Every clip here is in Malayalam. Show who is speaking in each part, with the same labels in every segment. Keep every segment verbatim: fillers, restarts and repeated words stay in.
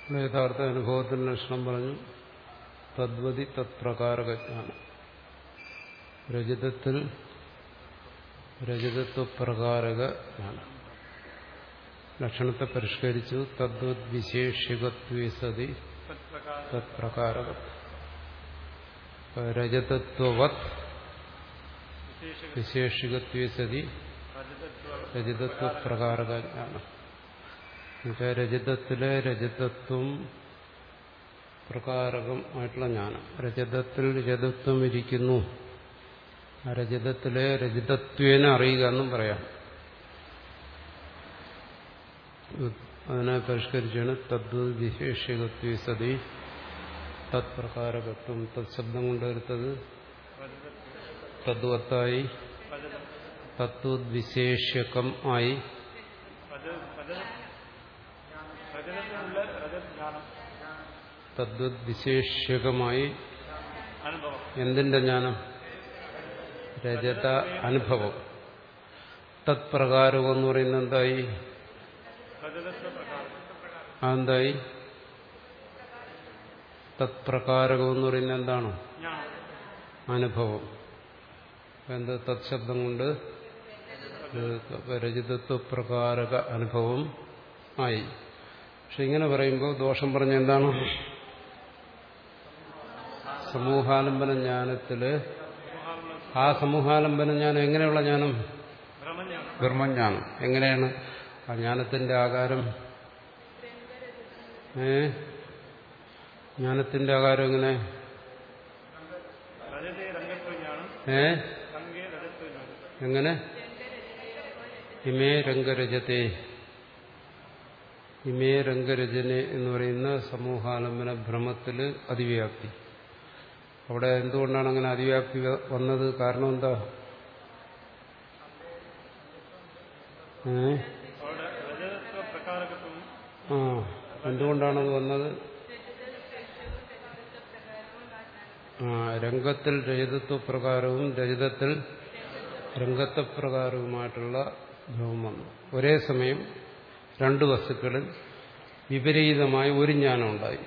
Speaker 1: യഥാർത്ഥ അനുഭവത്തിന്റെ ലക്ഷണം പറഞ്ഞു. തദ്വതി തത്പ്രകാരക ജ്ഞാനം. രജതത്തിൽ രജതത്വപ്രകാരക ജ്ഞാനം ലക്ഷണത്തെ പരിഷ്കരിച്ചു. തദ്വത് വിശേഷികത്വേ സതി തത്പ്രകാരക. രജതത്വവത് വിശേഷികത്വേ സതി രജതത്വപ്രകാരക ജ്ഞാനം. എന്നുവെച്ചാൽ രജതത്തിലെ രജതത്വം പ്രകാരകം ആയിട്ടുള്ള ജ്ഞാനം. രജതത്തിൽ രജതത്വം ഇരിക്കുന്നു, ആ രജതത്തിലെ രജതത്വേന അറിയുക എന്നും പറയാം. അതിനെ പരിഷ്കരിച്ചാണ് തദ്വത് വിശേഷികത്വേ സതി തത്പ്രകാരകത്വം. തത് ശബ്ദം കൊണ്ടെടുത്തത് തദ്വത്തായി, തത്വത് വിശേഷകം ആയി. തദ്വത് വിശേഷകമായി എന്തിന്റെ ജ്ഞാനം? രജത അനുഭവം. തത്പ്രകാരം എന്ന് പറയുന്നത് എന്തായി? അതെന്തായി? തത്പ്രകാരകം എന്ന് പറയുന്നത് എന്താണ്? അനുഭവം. എന്ത്? തത് ശബ്ദം കൊണ്ട് രജതത്വപ്രകാരക അനുഭവം ആയി. പക്ഷെ ഇങ്ങനെ പറയുമ്പോൾ ദോഷം പറഞ്ഞ എന്താണ്? സമൂഹാലംബന ജ്ഞാനത്തില് ആ സമൂഹാലംബന ജ്ഞാനം എങ്ങനെയുള്ള ജ്ഞാനം? ബ്രഹ്മജ്ഞാനം. എങ്ങനെയാണ് ആ ജ്ഞാനത്തിന്റെ ആകാരം? ഏ ജ്ഞാനത്തിന്റെ ആകാരം എങ്ങനെ? ഏ എങ്ങനെ? ഇമേ രംഗരജത്തെ, ഇമേ രംഗരജനെ എന്ന് പറയുന്ന സമൂഹാലംബന ഭ്രമത്തില് അതിവ്യാപ്തി. അവിടെ എന്തുകൊണ്ടാണ് അങ്ങനെ അതിവ്യാപ്തി വന്നത്? കാരണം എന്താ? ആ എന്തുകൊണ്ടാണത് വന്നത്? ആ രംഗത്തിൽ രജതത്വപ്രകാരവും രജതത്തിൽ രംഗത്വപ്രകാരവുമായിട്ടുള്ള ഭ്രമം വന്നു. ഒരേ സമയം രണ്ടു വസ്തുക്കളിൽ വിപരീതമായ ഒരു ജ്ഞാനം ഉണ്ടായി.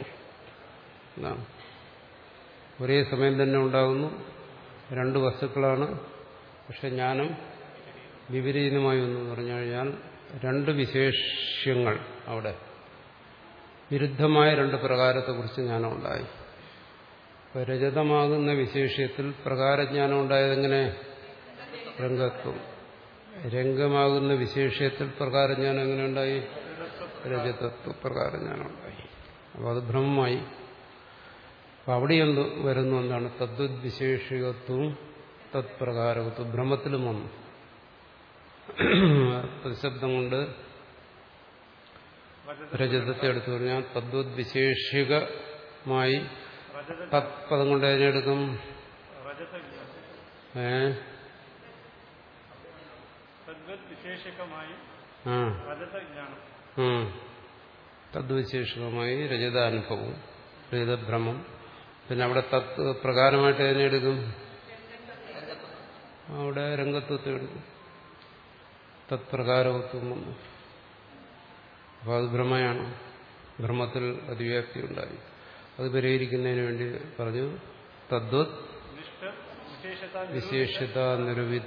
Speaker 1: ഒരേ സമയം തന്നെ ഉണ്ടാകുന്നു, രണ്ട് വസ്തുക്കളാണ്, പക്ഷെ ജ്ഞാനം വിപരീതമായി എന്ന് പറഞ്ഞു കഴിഞ്ഞാൽ രണ്ട് വിശേഷ്യങ്ങൾ, അവിടെ വിരുദ്ധമായ രണ്ട് പ്രകാരത്തെക്കുറിച്ച് ജ്ഞാനം ഉണ്ടായി. ഇപ്പൊ രജതമാകുന്ന വിശേഷ്യത്തിൽ പ്രകാരജ്ഞാനം ഉണ്ടായതെങ്ങനെ? രംഗത്വം. രംഗമാകുന്ന വിശേഷ്യത്തിൽ പ്രകാരജ്ഞാനം എങ്ങനെ ഉണ്ടായി? രജതത്വ പ്രകാരജ്ഞാനം ഉണ്ടായി. അപ്പോൾ അത് ഭ്രമമായി. അപ്പൊ അവിടെ എന്ത് വരുന്നു? എന്താണ്? തദ്വത് വിശേഷികത്വവും തത്പ്രകാരകത്വം ഭ്രമത്തിലും വന്നു. ശബ്ദം കൊണ്ട് രജതത്തെ എടുത്തു പറഞ്ഞാൽ തദ്വത് വിശേഷികമായി തത്പദം കൊണ്ട് അതിനെടുക്കും. ഏ തദ്വിശേഷകമായി രജതാനുഭവം, രജതഭ്രമം. പിന്നെ അവിടെ തത് പ്രകാരമായിട്ട് അതിനെ എടുക്കും. അവിടെ രംഗത്വത്തെ എടുക്കും. തത്പ്രകാരത്വം വന്നു. അപ്പോൾ അത് ഭ്രമയാണ്. ഭ്രമത്തിൽ അതിവ്യാപ്തി ഉണ്ടായി. അത് പരിഹരിക്കുന്നതിന് വേണ്ടി പറഞ്ഞു തദ്വത് വിശേഷത നിരൂപിത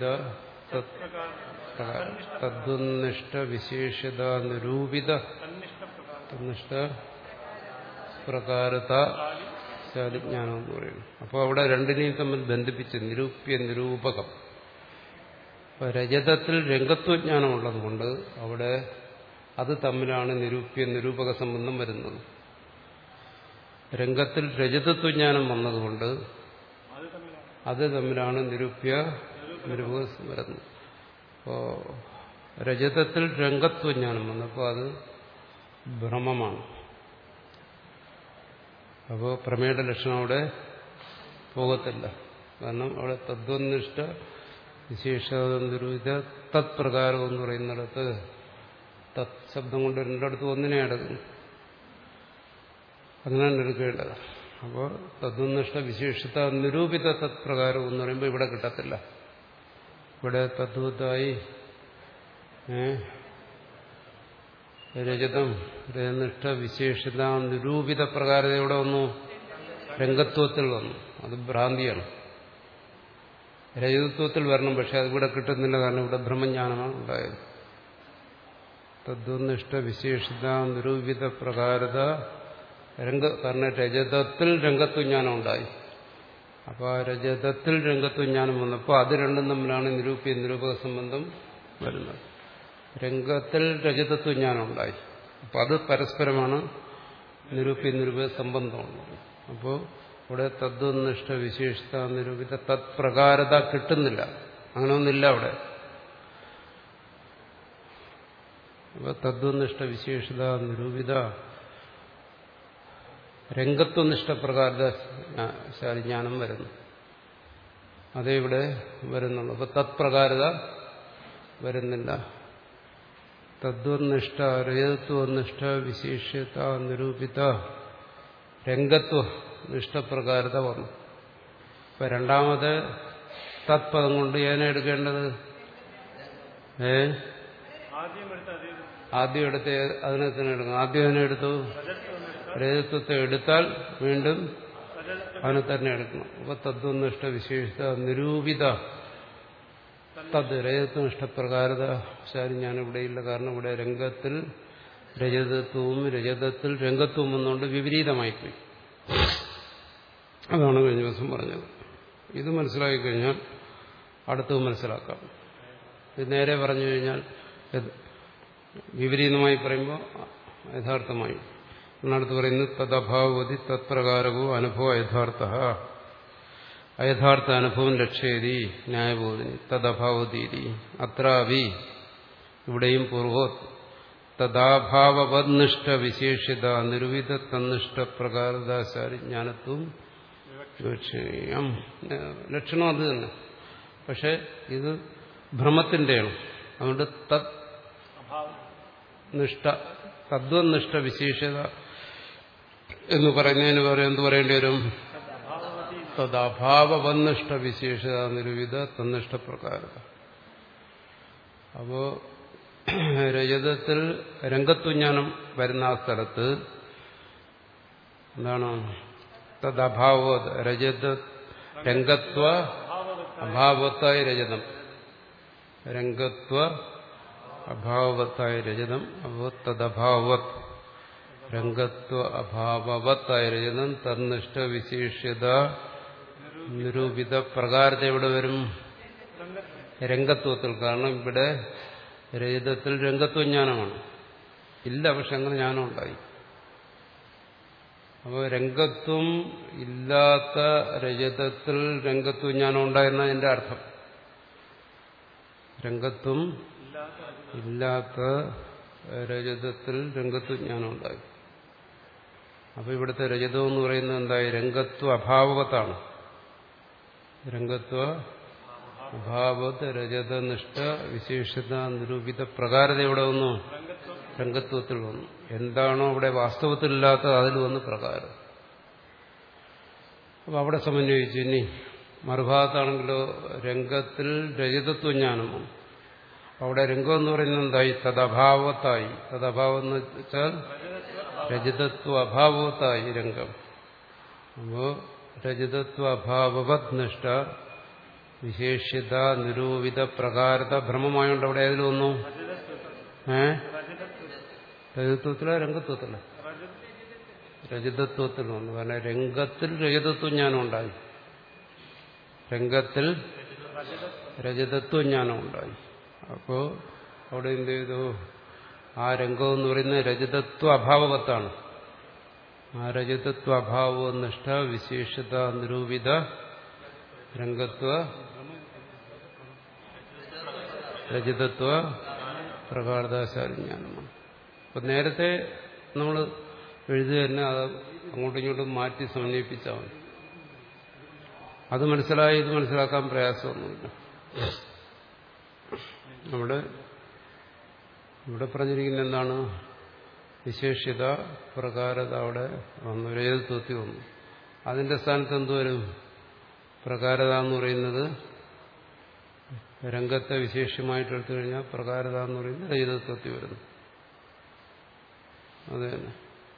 Speaker 1: തദ്വനിഷ്ഠ വിശേഷത നിരൂപിത തന്നിഷ്ഠ പ്രകാരത ജ്ഞാനം എന്ന് പറയുന്നു. അപ്പോൾ അവിടെ രണ്ടിനെയും തമ്മിൽ ബന്ധിപ്പിച്ച് നിരൂപ്യ നിരൂപകം. രജതത്തിൽ രംഗത്വജ്ഞാനം ഉള്ളതുകൊണ്ട് അവിടെ അത് തമ്മിലാണ് നിരൂപ്യ നിരൂപക സംബന്ധം വരുന്നത്. രംഗത്തിൽ രജതത്വജ്ഞാനം വന്നതുകൊണ്ട് അത് തമ്മിലാണ് നിരൂപ്യ നിരൂപക വരുന്നത്. അപ്പോ രജതത്തിൽ രംഗത്വജ്ഞാനം വന്നപ്പോൾ അത് ഭ്രമമാണ്. അപ്പോൾ പ്രമേയുടെ ലക്ഷണം അവിടെ പോകത്തില്ല. കാരണം അവിടെ തദ്വനിഷ്ഠ വിശേഷ തത്പ്രകാരം എന്ന് പറയുന്നിടത്ത് തത് ശബ്ദം കൊണ്ട് രണ്ടിടത്ത് ഒന്നിനെ അടങ്ങും. അങ്ങനെയാണ് എടുക്കേണ്ടത്. അപ്പോൾ തദ്വനിഷ്ഠ വിശേഷത നിരൂപിത തത്പ്രകാരം എന്ന് പറയുമ്പോൾ ഇവിടെ കിട്ടത്തില്ല. ഇവിടെ തദ്വത്തായി രജതം രജനിഷ്ഠ വിശേഷിത നിരൂപിത പ്രകാരത എവിടെ വന്നു? രംഗത്വത്തിൽ വന്നു. അത് ഭ്രാന്തിയാണ്. രജതത്വത്തിൽ വരണം, പക്ഷെ അതിവിടെ കിട്ടുന്നില്ല. കാരണം ഇവിടെ ബ്രഹ്മജ്ഞാനമാണ് ഉണ്ടായത്. തദ്വനിഷ്ഠ വിശേഷിത നിരൂപിത പ്രകാരത രംഗ കാരണം രജതത്തിൽ രംഗത്വജ്ഞാനം ഉണ്ടായി. അപ്പോൾ ആ രജതത്തിൽ രംഗത്വജ്ഞാനം വന്നപ്പോൾ അത് രണ്ടും തമ്മിലാണ് നിരൂപ്യ നിരൂപക സംബന്ധം വരുന്നത്. രംഗത്തിൽ രജതത്വജ്ഞാനം ഉണ്ടായി. അപ്പോൾ അത് പരസ്പരമാണ് നിരൂപ്യ നിരൂപക സംബന്ധമുള്ളത്. അപ്പോൾ ഇവിടെ തദ്വനിഷ്ഠ വിശേഷിത നിരൂപിത തത്പ്രകാരത കിട്ടുന്നില്ല. അങ്ങനെ ഒന്നില്ല അവിടെ. അപ്പോൾ തദ്വനിഷ്ഠ വിശേഷിത നിരൂപിത രംഗത്വനിഷ്ഠ പ്രകാരത ശാലിജ്ഞാനം വരുന്നു. അതേ ഇവിടെ വരുന്നുള്ളൂ. അപ്പോൾ തത്പ്രകാരത വരുന്നില്ല. തദ്വനിഷ്ഠ രജതത്വനിഷ്ഠ വിശേഷ്യത നിരൂപിത രംഗത്വ നിഷ്ഠപ്രകാരത വന്നു. ഇപ്പൊ രണ്ടാമത് തത്പദം കൊണ്ട് ഏനെ എടുക്കേണ്ടത്? ഏ ആദ്യം എടുത്ത് അതിനെ തന്നെ എടുക്കണം. ആദ്യം അതിനെ എടുത്തു രജതത്വത്തെ എടുത്താൽ വീണ്ടും അതിനെ തന്നെ എടുക്കണം. അപ്പൊ തദ്വനിഷ്ഠ വിശേഷിത നിരൂപിത തദ് രജതത്വനിഷ്ഠപ്രകാരത ശാരി ഞാൻ ഇവിടെയില്ല. കാരണം ഇവിടെ രംഗത്തിൽ രജതത്വവും രജതത്തിൽ രംഗത്വവും എന്നുകൊണ്ട് വിപരീതമായിപ്പോയി. അതാണ് കഴിഞ്ഞ ദിവസം പറഞ്ഞത്. ഇത് മനസ്സിലാക്കി കഴിഞ്ഞാൽ അടുത്തത് മനസ്സിലാക്കാം. ഇത് നേരെ പറഞ്ഞു കഴിഞ്ഞാൽ വിപരീതമായി പറയുമ്പോൾ യഥാർത്ഥമായി. അടുത്ത് പറയുന്നത് തദഭാവതി തത്പ്രകാരകോ അനുഭവ യഥാർത്ഥ അയഥാർത്ഥ അനുഭവം ലക്ഷ്യേതി ന്യായബോധിനി തദഭാവതീതി അത്രാവി ഇവിടെയും പൂർവോ തദാഭാവവദ്നിഷ്ഠ വിശേഷ്യത നിരൂപിത തന്നിഷ്ഠ പ്രകാരദാശാരി ജ്ഞാനത്വം ലക്ഷണം. ലക്ഷണം അത് തന്നെ. പക്ഷെ ഇത് ഭ്രമത്തിന്റെയാണ്. അതുകൊണ്ട് തത് നിഷ്ഠ തദ്വനിഷ്ഠ വിശേഷത എന്ന് പറയുന്നതിന് പകരം എന്ത് പറയേണ്ടി വരും? തദാഭാവവന്നിഷ്ഠ വിശേഷത നിരൂപിത തന്നിഷ്ഠ പ്രകാരത. അപ്പോ രജതത്തിൽ രംഗത്വജ്ഞാനം വരുന്ന ആ സ്ഥലത്ത് എന്താണ്? തദ്ഭാവ രജത രംഗത്വ അഭാവത്തായ രജതം രംഗത്വ അഭാവവത്തായ രജതം. അപ്പോൾ തദ്ഭാവത് രംഗത്വ അഭാവവത്തായ രജതം തന്നിഷ്ഠ വിശേഷ്യത നിരൂപിത പ്രകാരത എവിടെ വരും? രംഗത്വത്തിൽ. കാരണം ഇവിടെ രജതത്തിൽ രംഗത്വജ്ഞാനമാണ് ഇല്ല, പക്ഷെ അങ്ങനെ ജ്ഞാനം ഉണ്ടായി. അപ്പോൾ രംഗത്വം ഇല്ലാത്ത രജതത്തിൽ രംഗത്വജ്ഞാനം ഉണ്ടായിരുന്ന എന്റെ അർത്ഥം. രംഗത്വം ഇല്ലാത്ത രജതത്തിൽ രംഗത്വജ്ഞാനം ഉണ്ടായി. അപ്പൊ ഇവിടുത്തെ രജതം എന്ന് പറയുന്നത് എന്തായി? രംഗത്വ അഭാവത്താണ്. രംഗത്വ അഭാവത് രജതനിഷ്ഠ വിശേഷത നിരൂപിത പ്രകാരത എവിടെ വന്നു? രംഗത്വത്തിൽ വന്നു. എന്താണോ അവിടെ വാസ്തവത്തിലില്ലാത്തത് അതിൽ വന്ന് പ്രകാരം. അപ്പൊ അവിടെ സമന്വയിച്ചു. ഇനി മറുഭാഗത്താണെങ്കിലോ രംഗത്തിൽ രജതത്വജ്ഞാനമാണ്. അവിടെ രംഗം എന്ന് പറയുന്നത് എന്തായി? തദഭാവത്തായി. തദഭാവം എന്ന് വെച്ചാൽ രജതത്വ അഭാവത്തായി രംഗം. അപ്പോ രജതത്വ അഭാവവത് നിഷ്ഠ വിശേഷ്യത നിരൂപിത പ്രകാരത ഭ്രമമായോണ്ട് അവിടെ ഏതിൽ വന്നു? ഏ രജതത്വത്തില രംഗത്വത്തില രജതത്വത്തിൽ വന്നു. കാരണം രംഗത്തിൽ രജതത്വജ്ഞാനം ഉണ്ടായി. രംഗത്തിൽ രജതത്വജ്ഞാനം ഉണ്ടായി. അപ്പോ അവിടെ എന്ത് ചെയ്തു? ആ രംഗം എന്ന് പറയുന്നത് രജതത്വ അഭാവവത്താണ്. ആ രജതത്വ അഭാവ നിഷ്ഠ വിശേഷത നിരൂപിത രംഗത്വ രജതത്വ പ്രകാരദാശാലിജ്ഞാനമാണ്. അപ്പൊ നേരത്തെ നമ്മൾ എഴുതുക തന്നെ അത് അങ്ങോട്ടും ഇങ്ങോട്ടും മാറ്റി സമന്വയിപ്പിച്ചാൽ മതി. അത് മനസ്സിലായി ഇത് മനസ്സിലാക്കാൻ പ്രയാസമൊന്നുമില്ല. അവിടെ ഇവിടെ പറഞ്ഞിരിക്കുന്ന എന്താണ്? വിശേഷ്യത പ്രകാരത അവിടെ വന്നു, രജതത്വത്തിൽ വന്നു. അതിന്റെ സ്ഥാനത്ത് എന്തുവരും? പ്രകാരത എന്ന് പറയുന്നത് രംഗത്തെ വിശേഷ്യമായിട്ട് എടുത്തു കഴിഞ്ഞാൽ പ്രകാരത എന്ന് പറയുന്നത് രജതത്വത്തിൽ വരുന്നു. അത് തന്നെ.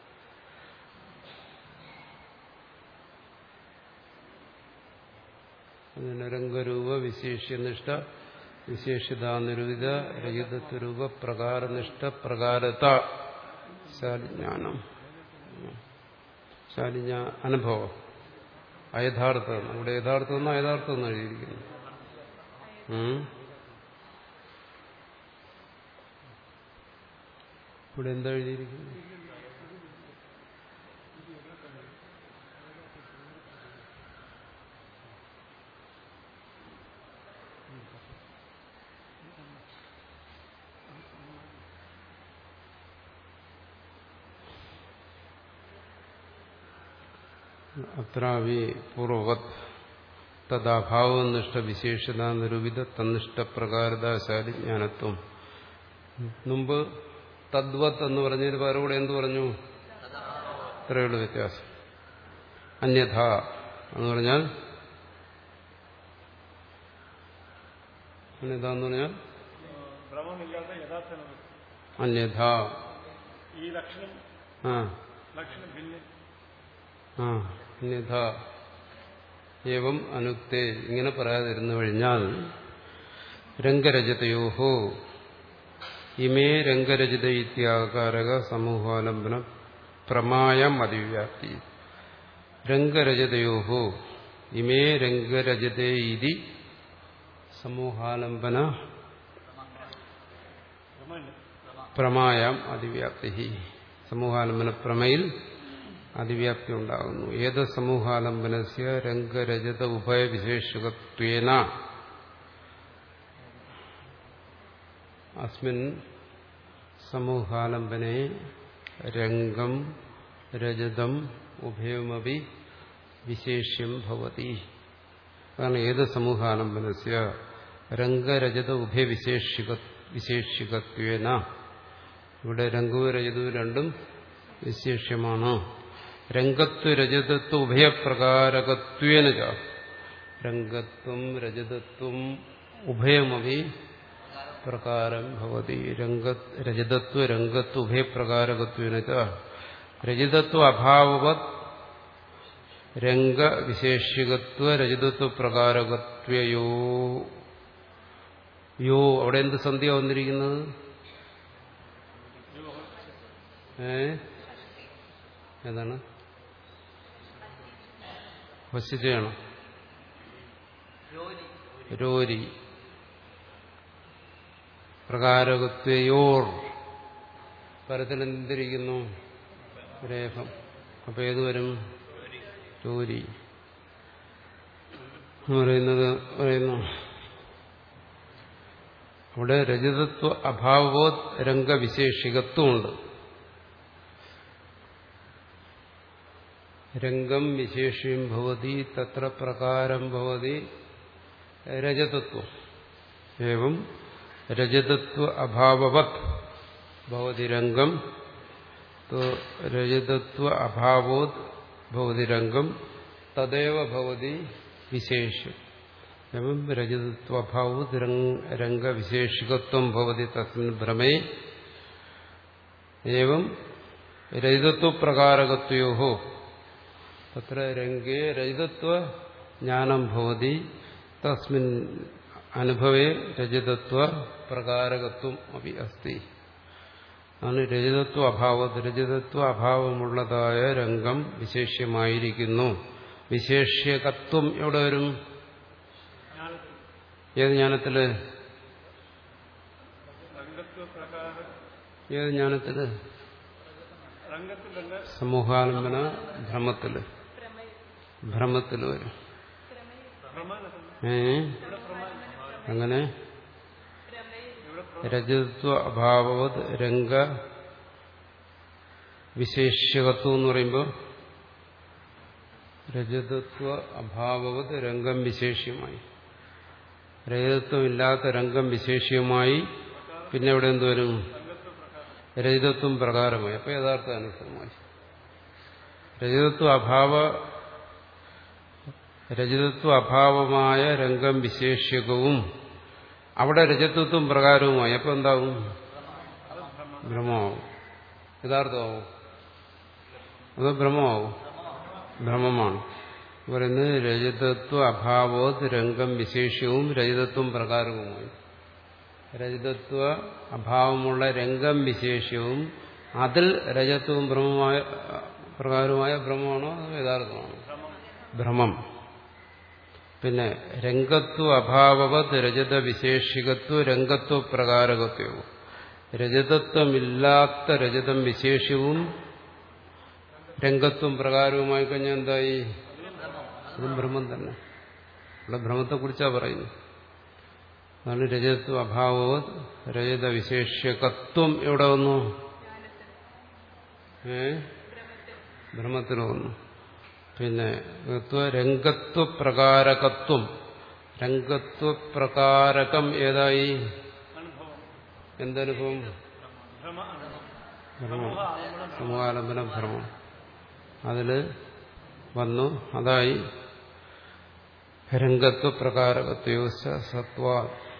Speaker 1: അതിന് രംഗരൂപ വിശേഷ്യനിഷ്ഠ വിശേഷിതാനുരുവിധ രഹിതത്വരൂപ പ്രകാരനിഷ്ഠ പ്രകാരത ശാലിജ്ഞാനം. ശാലിജ്ഞാ അനുഭവം അയഥാർത്ഥം. അവിടെ യഥാർത്ഥം എന്നോ അയഥാർത്ഥം എന്ന് എഴുതിയിരിക്കുന്നു. ഇവിടെ എന്താ എഴുതിയിരിക്കുന്നു? അത്രാവി പൂർവവത് തദാഭാവനിഷ്ഠ വിശേഷത നിരൂപിത തന്നിഷ്ടപ്രകാരതാശാലി ജ്ഞാനത്വം. മുമ്പ് തദ്വത് എന്ന് പറഞ്ഞതിന് പകരം കൂടെ എന്ത് പറഞ്ഞു? ഇത്രയുള്ള വ്യത്യാസം. അന്യഥ എന്ന് പറഞ്ഞാൽ അന്യഥ എന്ന് പറഞ്ഞാൽ അന്യഥ ആ ആ അന്യഥ ഏവം അനുക്തേ ഇങ്ങനെ പറയാതിരുന്നു കഴിഞ്ഞാൽ രംഗരജതയോഹോ ഇമേ രംഗരജിത ഇത്യാകാരക സമൂഹാലംബന പ്രമായം അതിവ്യാപ്തി. രംഗരജതയോഹോ ഇമേ രംഗരജതേ ഇതി സമൂഹാലംബന പ്രമായം അതിവ്യാപ്തി. സമൂഹാലംബന പ്രമയിൽ അതിവ്യാപ്തി ഉണ്ടാകുന്നു. ഏത് സമൂഹാലംബനസ്യ രംഗരജത ഉഭയവിശേഷകത്വേന അസ്മിൻ സമൂഹാലംബനെ രംഗം രജതം ഉഭയമപി വിശേഷ്യം ഭവതി. കാരണം ഏത് സമൂഹാലംബനസ്യ രംഗരജത ഉഭയവിശേഷിക വിശേഷികത്വേന ഇവിടെ രംഗവും രജതവും രണ്ടും വിശേഷ്യമാണ്. രംഗത്വ രജതത്വ ഉഭയപ്രകാരകത്വേന രംഗത്വം രജതത്വം ഉഭയമപി പ്രകാരം ഭവതി. രംഗ രജതത്വ രംഗത്വ ഉഭയപ്രകാരകത്വേന രജതത്വ അഭാവവത് രംഗവിശേഷികത്വ രജതത്വ പ്രകാരകത്വയോ യോ. അവിടെ എന്ത് സന്ധ്യ വന്നിരിക്കുന്നത്? ഏ ഏതാണ്? വശിച്ചയാണോ? രോരി പ്രകാരകത്വയോർ പരത്തിൽ എന്തിരിക്കുന്നു? രേഖം. അപ്പൊ ഏത് വരും? രോരി എന്ന് പറയുന്നത് പറയുന്നു. അവിടെ രജതത്വ അഭാവോത് രംഗവിശേഷികത്വമുണ്ട്. രംഗം വിശേഷ്യം ഭവതി തത്ര പ്രകാരം ഭവതി രജതത്വം. ഏവം രജതത്വ അഭാവവത് ഭവതി രംഗം രജതത്വ അഭാവോത് ഭവതി രംഗം തദേവ ഭവതി വിശേഷ്യം. എവം രജതത്വ അഭാവോത് രംഗവിശേഷികത്വം ഭവതി തസ്മിൻ ഭ്രമേ. ഏവം രജതത്വ പ്രകാരകത്വയോ തത്ര രംഗേ രജതത്വ ജ്ഞാനം ഭവതി തസ്മിൻ അനുഭവേ രജതത്വ പ്രകാരകത്വം അപി അസ്തി. ആണ് രജതത്വ അഭാവത് രജതത്വ അഭാവമുള്ളതായ രംഗം വിശേഷ്യമായിരിക്കുന്നു. വിശേഷ്യകത്വം എവിടെ വരും? ഏത് ജ്ഞാനത്തില്? ഏത് ജ്ഞാനത്തില്? സമൂഹാലംബന ഭ്രമത്തില്. ഭ്രമത്തില് വരും. ഏ അങ്ങനെ രജതത്വ അഭാവവത് രംഗ വിശേഷ്യകത്വം എന്ന് പറയുമ്പോൾ രജതത്വ അഭാവവത് രംഗം വിശേഷ്യമായി. രജതത്വമില്ലാത്ത രംഗം വിശേഷ്യമായി. പിന്നെ ഇവിടെ എന്തുവരും? രജതത്വം പ്രകാരമായി. അപ്പൊ യഥാർത്ഥ അനുസരമായി രജതത്വ അഭാവ രജതത്വ അഭാവമായ രംഗം വിശേഷ്യകവും അവിടെ രജതത്വം പ്രകാരവുമായി. അപ്പൊ എന്താവും? ഭ്രമമാവും. യഥാർത്ഥമാവും അതോ ഭ്രമമാവും? ഭ്രമമാണ്. പറയുന്നത് രജതത്വ അഭാവോത് രംഗം വിശേഷ്യവും രജതത്വം പ്രകാരവുമായി. രജതത്വ അഭാവമുള്ള രംഗം വിശേഷ്യവും അതിൽ രജത്വവും ഭ്രമമായ പ്രകാരവുമായ ഭ്രമമാണോ അതോ യഥാർത്ഥമാണോ? ഭ്രമം. പിന്നെ രംഗത്വ അഭാവവത് രജത വിശേഷികത്വ രംഗത്വ പ്രകാരകത്വവും. രജതത്വമില്ലാത്ത രജതം വിശേഷ്യവും രംഗത്വം പ്രകാരവുമായി കഴിഞ്ഞാൽ എന്തായി? അതും ഭ്രമം തന്നെ. ഇവിടെ ഭ്രമത്തെക്കുറിച്ചാണ് പറയുന്നത്. അതാണ് രജതത്വ അഭാവവത് രജത വിശേഷ്യകത്വം എവിടെ വന്നു? ഏ ഭ്രമത്തിന് വന്നു. പിന്നെ രംഗത്വ പ്രകാരകത്വം. രംഗത്വ പ്രകാരകം ഏതായി? എന്തനുഭവം? ഭ്രമം. സമൂഹാലംബന ഭ്രമം അതില് വന്നു. അതായി രംഗത്വ പ്രകാരകത്വയോശ്ച സത്വാ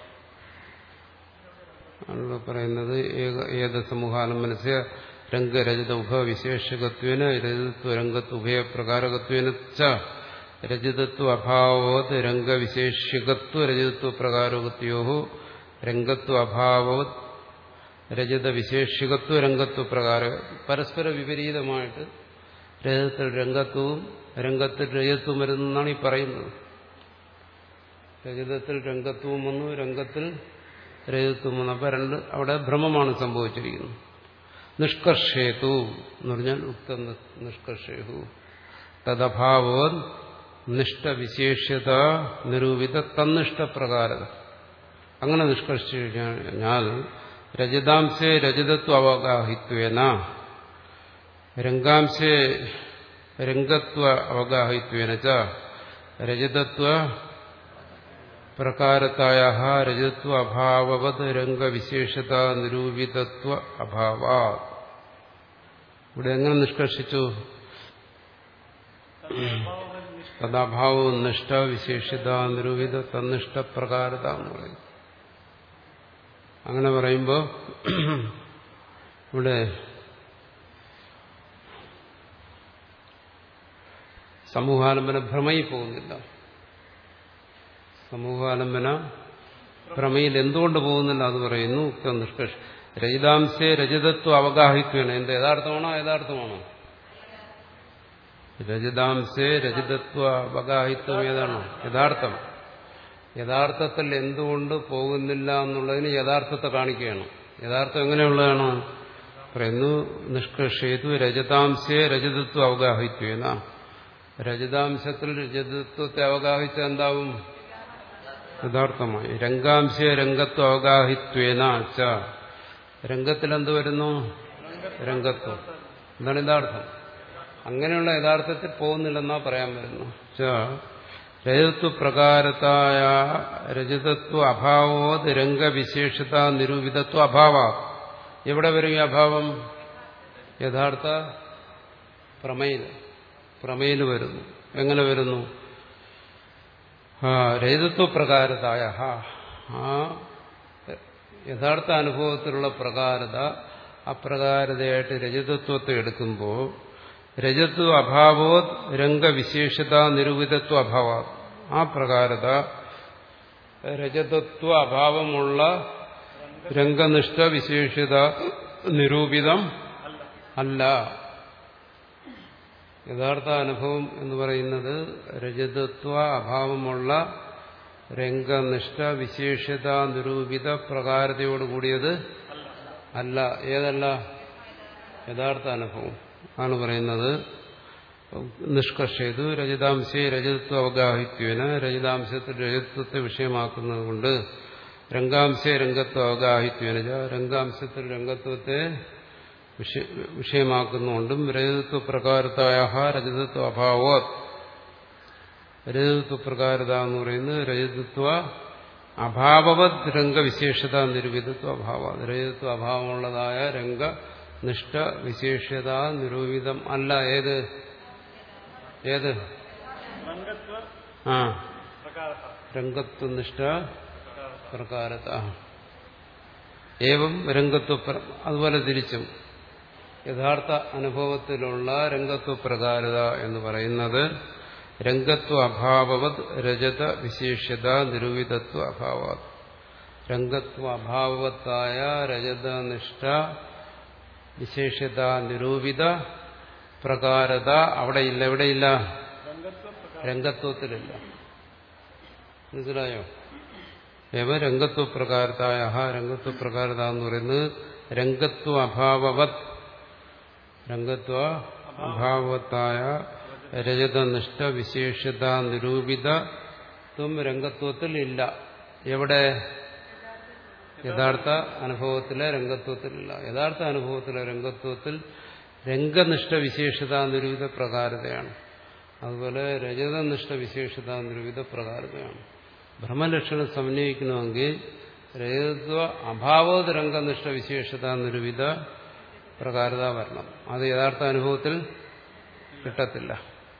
Speaker 1: ആണല്ലോ പറയുന്നത്. ഏക സമൂഹാലംബനസ്യ രംഗരജത ഉഭവിശേഷകത്വേന രജതത്വ രംഗത്വ ഉഭയപ്രകാരകത്വേന ച രജതത്വ അഭാവവത് രംഗവിശേഷ്യകത്വ രജതത്വ പ്രകാരകത്വയോ രംഗത്വ അഭാവവത് രജത വിശേഷ്യകത്വ രംഗത്വ പ്രകാര. പരസ്പര വിപരീതമായിട്ട് രജതത്തിൽ രംഗത്വവും രംഗത്തിൽ രജത്വം വരുന്നെന്നാണ് ഈ പറയുന്നത്. രജതത്തിൽ രംഗത്വവും വന്നു, രംഗത്തിൽ രജത്വം വന്നു. അപ്പൊ രണ്ട് അവിടെ ഭ്രമമാണ് സംഭവിച്ചിരിക്കുന്നത്. നിഷ്കർഷേതു എന്ന് പറഞ്ഞാൽ ഉക്ത നിഷ്കർഷേഹു തദഭാവ നിഷ്ഠവിശേഷ്യത നിരൂപിത തന്നിഷ്ടപ്രകാരത. അങ്ങനെ നിഷ്കർഷിച്ചു കഴിഞ്ഞാൽ രജതാംശേ രജതത്വ അവഗാഹിത്വേന രംഗാംശേ രംഗത്വ അവഗാഹിത്വേന ച രജതത്വ പ്രകാരതായ രജത്വ അഭാവവത് രംഗവിശേഷത നിരൂപിതത്വ അഭാവ. ഇവിടെ എങ്ങനെ നിഷ്കർഷിച്ചു? തദാഭാവവും നിഷ്ഠ വിശേഷത നിരൂപിത തന്നിഷ്ട പ്രകാരത എന്ന് പറയും. അങ്ങനെ പറയുമ്പോൾ ഇവിടെ സമൂഹാലംബന ഭ്രമയിൽ പോകുന്നില്ല. സമൂഹാലംബന ഭ്രമയിൽ എന്തുകൊണ്ട് പോകുന്നില്ല അത് പറയുന്നു. ഉക്ത നിഷ്കർഷ രജിതാംശേ രജതത്വ അവഗാഹിത്വേന. എന്ത് യഥാർത്ഥമാണോ യഥാർത്ഥമാണോ? രജിതാംശേ രജതത്വ അവഗാഹിത്വം ഏതാണോ? യഥാർത്ഥം. യഥാർത്ഥത്തിൽ എന്തുകൊണ്ട് പോകുന്നില്ല എന്നുള്ളതിന് യഥാർത്ഥത്തെ കാണിക്കുകയാണ്. യഥാർത്ഥം എങ്ങനെയുള്ളതാണോ പറയുന്നു. നിഷ്കർഷേതു രജതാംശേ രജതത്വ അവഗാഹിത്വേന. രജതാംശത്തിൽ രജതത്വത്തെ അവഗാഹിച്ച എന്താവും? യഥാർത്ഥമായി. രംഗാംശേ രംഗത്വ അവഗാഹിത്വേന ച. രംഗത്തിൽ എന്ത് വരുന്നു? രംഗത്വം. എന്താണ് യഥാർത്ഥം? അങ്ങനെയുള്ള യഥാർത്ഥത്തിൽ പോകുന്നില്ലെന്നാ പറയാൻ വരുന്നു. ച രജതത്വ പ്രകാരതായ രജതത്വ അഭാവോത് രംഗവിശേഷത നിരൂപിതത്വ അഭാവ. എവിടെ വരും ഈ അഭാവം? യഥാർത്ഥ പ്രമേയിൽ. പ്രമേയിൽ വരുന്നു. എങ്ങനെ വരുന്നു? രജതത്വ പ്രകാരതായ ആ യഥാർത്ഥ അനുഭവത്തിലുള്ള പ്രകാരത അപ്രകാരതയായിട്ട് രജതത്വത്തെ എടുക്കുമ്പോൾ രജത്വ അഭാവോത് രംഗവിശേഷത നിരൂപിതത്വ അഭാവ. ആ പ്രകാരത രജതത്വ അഭാവമുള്ള രംഗനിഷ്ഠ വിശേഷത നിരൂപിതം അല്ല. യഥാർത്ഥ അനുഭവം എന്ന് പറയുന്നത് രജതത്വ അഭാവമുള്ള രംഗനിഷ്ഠ വിശേഷത നിരൂപിത പ്രകാരതയോടുകൂടിയത് അല്ല. ഏതല്ല? യഥാർത്ഥ അനുഭവം ആണ് പറയുന്നത്. നിഷ്കർഷേതു രജതാംശേ രജതത്വ അവഗാഹിത്വേന. രജതാംശത്തിൽ രജത്വത്തെ വിഷയമാക്കുന്നത് കൊണ്ട് രംഗാംശേ രംഗത്വ അവഗാഹിത്വേന. രംഗാംശത്തിൽ രംഗത്വത്തെ വിഷയമാക്കുന്നുകൊണ്ടും രജതത്വ പ്രകാരതായ രജതത്വ അഭാവ. രജതത്വ പ്രകാരത എന്ന് പറയുന്നത് രജതത്വ അഭാവവത് രംഗവിശേഷത നിരൂപിതത്വ അഭാവ. രജതത്വ അഭാവമുള്ളതായ രംഗനിഷ്ഠ വിശേഷത നിരൂപിതം അല്ല. ഏത് ഏത് ആ രംഗത്വനിഷ്ഠ പ്രകാരത. ഏവം രംഗത്വ. അതുപോലെ തിരിച്ചും യഥാർത്ഥ അനുഭവത്തിലുള്ള രംഗത്വ പ്രകാരത എന്ന് പറയുന്നത് രംഗത്വ അഭാവവത് രജത വിശേഷ്യത നിരൂപിതത്വ അഭാവത്. രംഗത്വ അഭാവവത്തായ രജതനിഷ്ഠ വിശേഷ്യത നിരൂപിത പ്രകാരത അവിടെയില്ല. എവിടെയില്ല? രംഗത്വത്തിലില്ല. മനസ്സിലായോ? ഏവ രംഗത്വ പ്രകാരതായ രംഗത്വ പ്രകാരത എന്ന് പറയുന്നത് രംഗത്വ അഭാവവത് രംഗത്വ അഭാവവത്തായ രജതനിഷ്ഠ വിശേഷത നിരൂപിത ത്വം രംഗത്വത്തിൽ ഇല്ല. എവിടെ? യഥാർത്ഥ അനുഭവത്തിലെ രംഗത്വത്തിലില്ല. യഥാർത്ഥ അനുഭവത്തിലെ രംഗത്വത്തിൽ രംഗനിഷ്ഠ വിശേഷത നിരൂപിത പ്രകാരതയാണ്. അതുപോലെ രജതനിഷ്ഠ വിശേഷത നിരൂപിത പ്രകാരതയാണ്. ഭ്രമലക്ഷണം സമന്വയിക്കണമെങ്കിൽ രജതത്വ അഭാവത് രംഗനിഷ്ഠ വിശേഷത നിരൂപിത പ്രകാരത വരണം. അത് യഥാർത്ഥ അനുഭവത്തിൽ കിട്ടത്തില്ല.